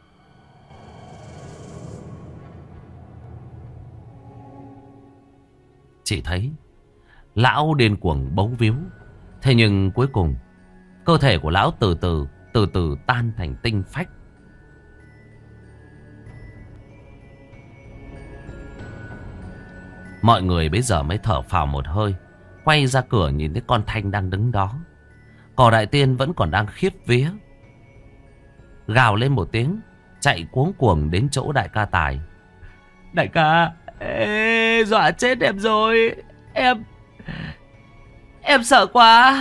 Chỉ thấy lão điên cuồng bấu víu. Thế nhưng cuối cùng cơ thể của lão từ từ tan thành tinh phách. Mọi người bây giờ mới thở phào một hơi, quay ra cửa nhìn thấy con Thanh đang đứng đó. Cò Đại Tiên vẫn còn đang khiếp vía, gào lên một tiếng, chạy cuống cuồng đến chỗ đại ca Tài. Đại ca, dọa chết em rồi. Em sợ quá.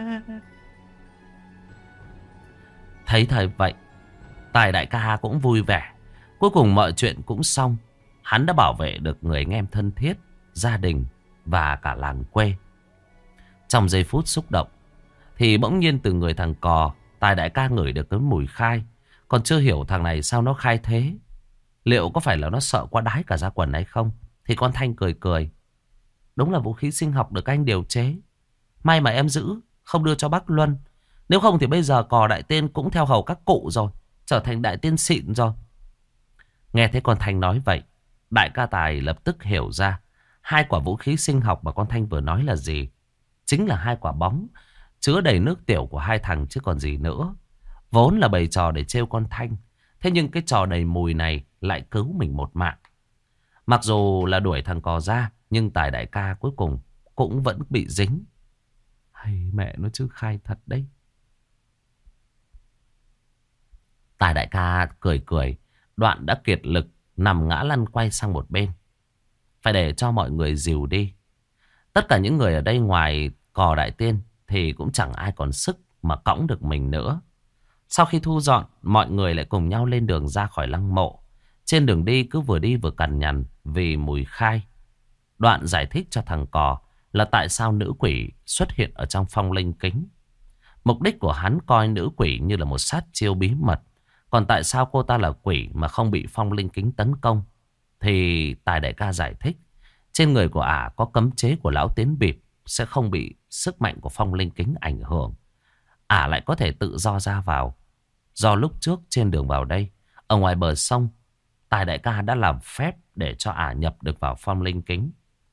Thấy thời vậy, Tài đại ca cũng vui vẻ. Cuối cùng mọi chuyện cũng xong. Hắn đã bảo vệ được người anh em thân thiết, gia đình và cả làng quê. Trong giây phút xúc động thì bỗng nhiên từ người thằng Cò, Tài đại ca ngửi được cái mùi khai. Còn chưa hiểu thằng này sao nó khai thế. Liệu có phải là nó sợ quá đái cả ra quần hay không? Thì con Thanh cười cười. Đúng là vũ khí sinh học được anh điều chế. May mà em giữ, không đưa cho bác Luân. Nếu không thì bây giờ Cò Đại Tiên cũng theo hầu các cụ rồi, trở thành đại tiên xịn rồi. Nghe thấy con Thanh nói vậy, đại ca Tài lập tức hiểu ra 2 quả vũ khí sinh học mà con Thanh vừa nói là gì. Chính là 2 quả bóng chứa đầy nước tiểu của 2 thằng chứ còn gì nữa. Vốn là bày trò để trêu con Thanh, thế nhưng cái trò đầy mùi này lại cứu mình một mạng. Mặc dù là đuổi thằng Cò ra, nhưng Tài đại ca cuối cùng cũng vẫn bị dính. Hay mẹ nó chứ khai thật đấy. Tài đại ca cười cười. Đoạn đã kiệt lực nằm ngã lăn quay sang một bên. Phải để cho mọi người dìu đi. Tất cả những người ở đây ngoài cò đại tiên thì cũng chẳng ai còn sức mà cõng được mình nữa. Sau khi thu dọn, mọi người lại cùng nhau lên đường ra khỏi lăng mộ. Trên đường đi vừa cằn nhằn vì mùi khai. Đoạn giải thích cho thằng cò là tại sao nữ quỷ xuất hiện ở trong phong linh kính. Mục đích của hắn coi nữ quỷ như là một sát chiêu bí mật. Còn tại sao cô ta là quỷ mà không bị phong linh kính tấn công? Thì Tài đại ca giải thích. Trên người của ả có cấm chế của lão tiến bịp, sẽ không bị sức mạnh của phong linh kính ảnh hưởng. Ả lại có thể tự do ra vào. Do lúc trước trên đường vào đây, ở ngoài bờ sông, Tài đại ca đã làm phép để cho ả nhập được vào phong linh kính.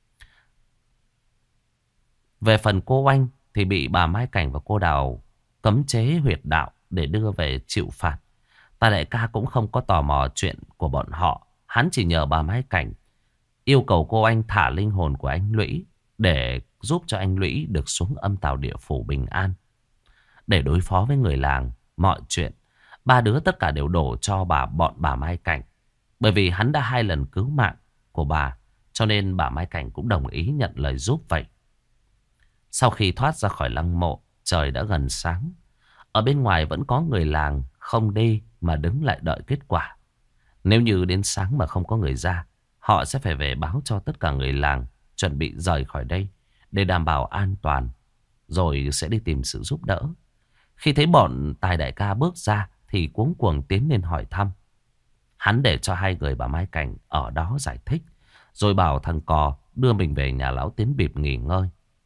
Về phần cô Oanh thì bị bà Mai Cảnh và cô Đào cấm chế huyệt đạo để đưa về chịu phạt. Tài đại ca cũng không có tò mò chuyện của bọn họ. Hắn chỉ nhờ bà Mai Cảnh yêu cầu cô Anh thả linh hồn của anh Lũy để giúp cho anh Lũy được xuống âm tào địa phủ bình an. Để đối phó với người làng, mọi chuyện ba đứa tất cả đều đổ cho bọn bà Mai Cảnh. Bởi vì hắn đã 2 lần cứu mạng của bà, cho nên bà Mai Cảnh cũng đồng ý nhận lời giúp vậy. Sau khi thoát ra khỏi lăng mộ, trời đã gần sáng. Ở bên ngoài vẫn có người làng không đi mà đứng lại đợi kết quả. Nếu như đến sáng mà không có người ra, họ sẽ phải về báo cho tất cả người làng chuẩn bị rời khỏi đây để đảm bảo an toàn, rồi sẽ đi tìm sự giúp đỡ. Khi thấy bọn Tài đại ca bước ra thì cuống cuồng tiến lên hỏi thăm. Hắn để cho 2 người bà Mai Cảnh ở đó giải thích, rồi bảo thằng cò đưa mình về nhà lão tiến bịp nghỉ ngơi.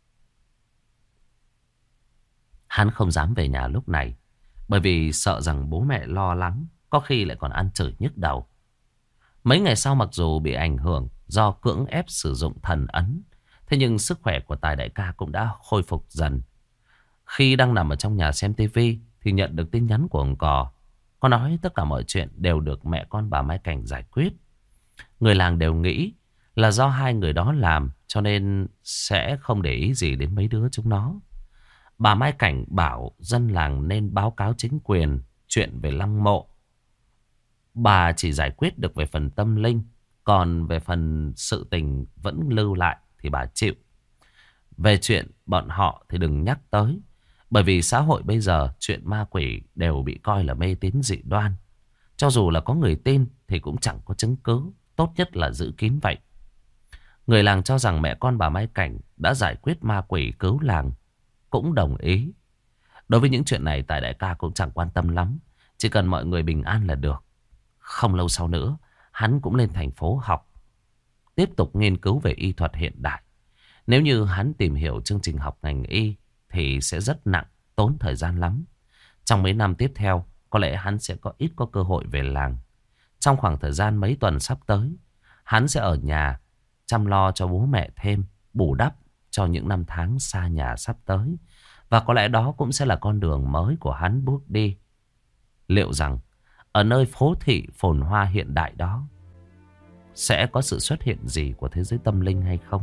Hắn không dám về nhà lúc này, bởi vì sợ rằng bố mẹ lo lắng, có khi lại còn ăn chửi nhức đầu. Mấy ngày sau mặc dù bị ảnh hưởng do cưỡng ép sử dụng thần ấn, thế nhưng sức khỏe của Tài đại ca cũng đã khôi phục dần. Khi đang nằm ở trong nhà xem tivi thì nhận được tin nhắn của ông cò. Có nói tất cả mọi chuyện đều được mẹ con bà Mai Cảnh giải quyết. Người làng đều nghĩ là do 2 người đó làm, cho nên sẽ không để ý gì đến mấy đứa chúng nó. Bà Mai Cảnh bảo dân làng nên báo cáo chính quyền chuyện về lăng mộ. Bà chỉ giải quyết được về phần tâm linh, còn về phần sự tình vẫn lưu lại thì bà chịu. Về chuyện bọn họ thì đừng nhắc tới, bởi vì xã hội bây giờ chuyện ma quỷ đều bị coi là mê tín dị đoan. Cho dù là có người tin thì cũng chẳng có chứng cứ, tốt nhất là giữ kín vậy. Người làng cho rằng mẹ con bà Mai Cảnh đã giải quyết ma quỷ cứu làng, cũng đồng ý. Đối với những chuyện này Tài đại ca cũng chẳng quan tâm lắm, chỉ cần mọi người bình an là được. Không lâu sau nữa, hắn cũng lên thành phố học, tiếp tục nghiên cứu về y thuật hiện đại. Nếu như hắn tìm hiểu chương trình học ngành y thì sẽ rất nặng, tốn thời gian lắm. Trong mấy năm tiếp theo, có lẽ hắn sẽ ít có cơ hội về làng. Trong khoảng thời gian mấy tuần sắp tới, hắn sẽ ở nhà chăm lo cho bố mẹ thêm, bù đắp cho những năm tháng xa nhà sắp tới. Và có lẽ đó cũng sẽ là con đường mới của hắn bước đi. Liệu rằng ở nơi phố thị phồn hoa hiện đại đó sẽ có sự xuất hiện gì của thế giới tâm linh hay không?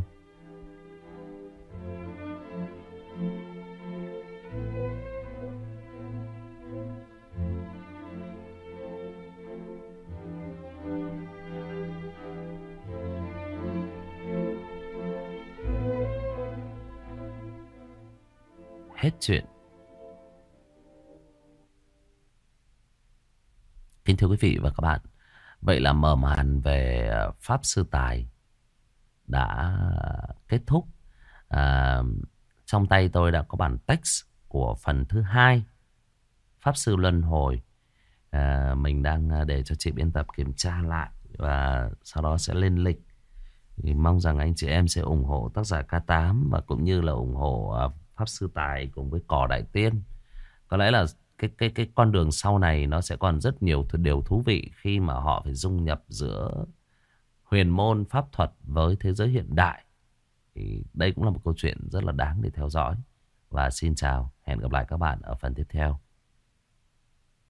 Hết chuyện. Kính thưa quý vị và các bạn, vậy là mở màn về Pháp Sư Tài đã kết thúc. Trong tay tôi đã có bản text của phần thứ 2, Pháp Sư Luân Hồi. Mình đang để cho chị biên tập kiểm tra lại và sau đó sẽ lên lịch. Thì mong rằng anh chị em sẽ ủng hộ tác giả K8 và cũng như là ủng hộ Pháp Sư Tài cùng với Cỏ Đại Tiên. Có lẽ là cái con đường sau này nó sẽ còn rất nhiều điều thú vị khi mà họ phải dung nhập giữa huyền môn pháp thuật với thế giới hiện đại. Thì đây cũng là một câu chuyện rất là đáng để theo dõi. Và xin chào, hẹn gặp lại các bạn ở phần tiếp theo.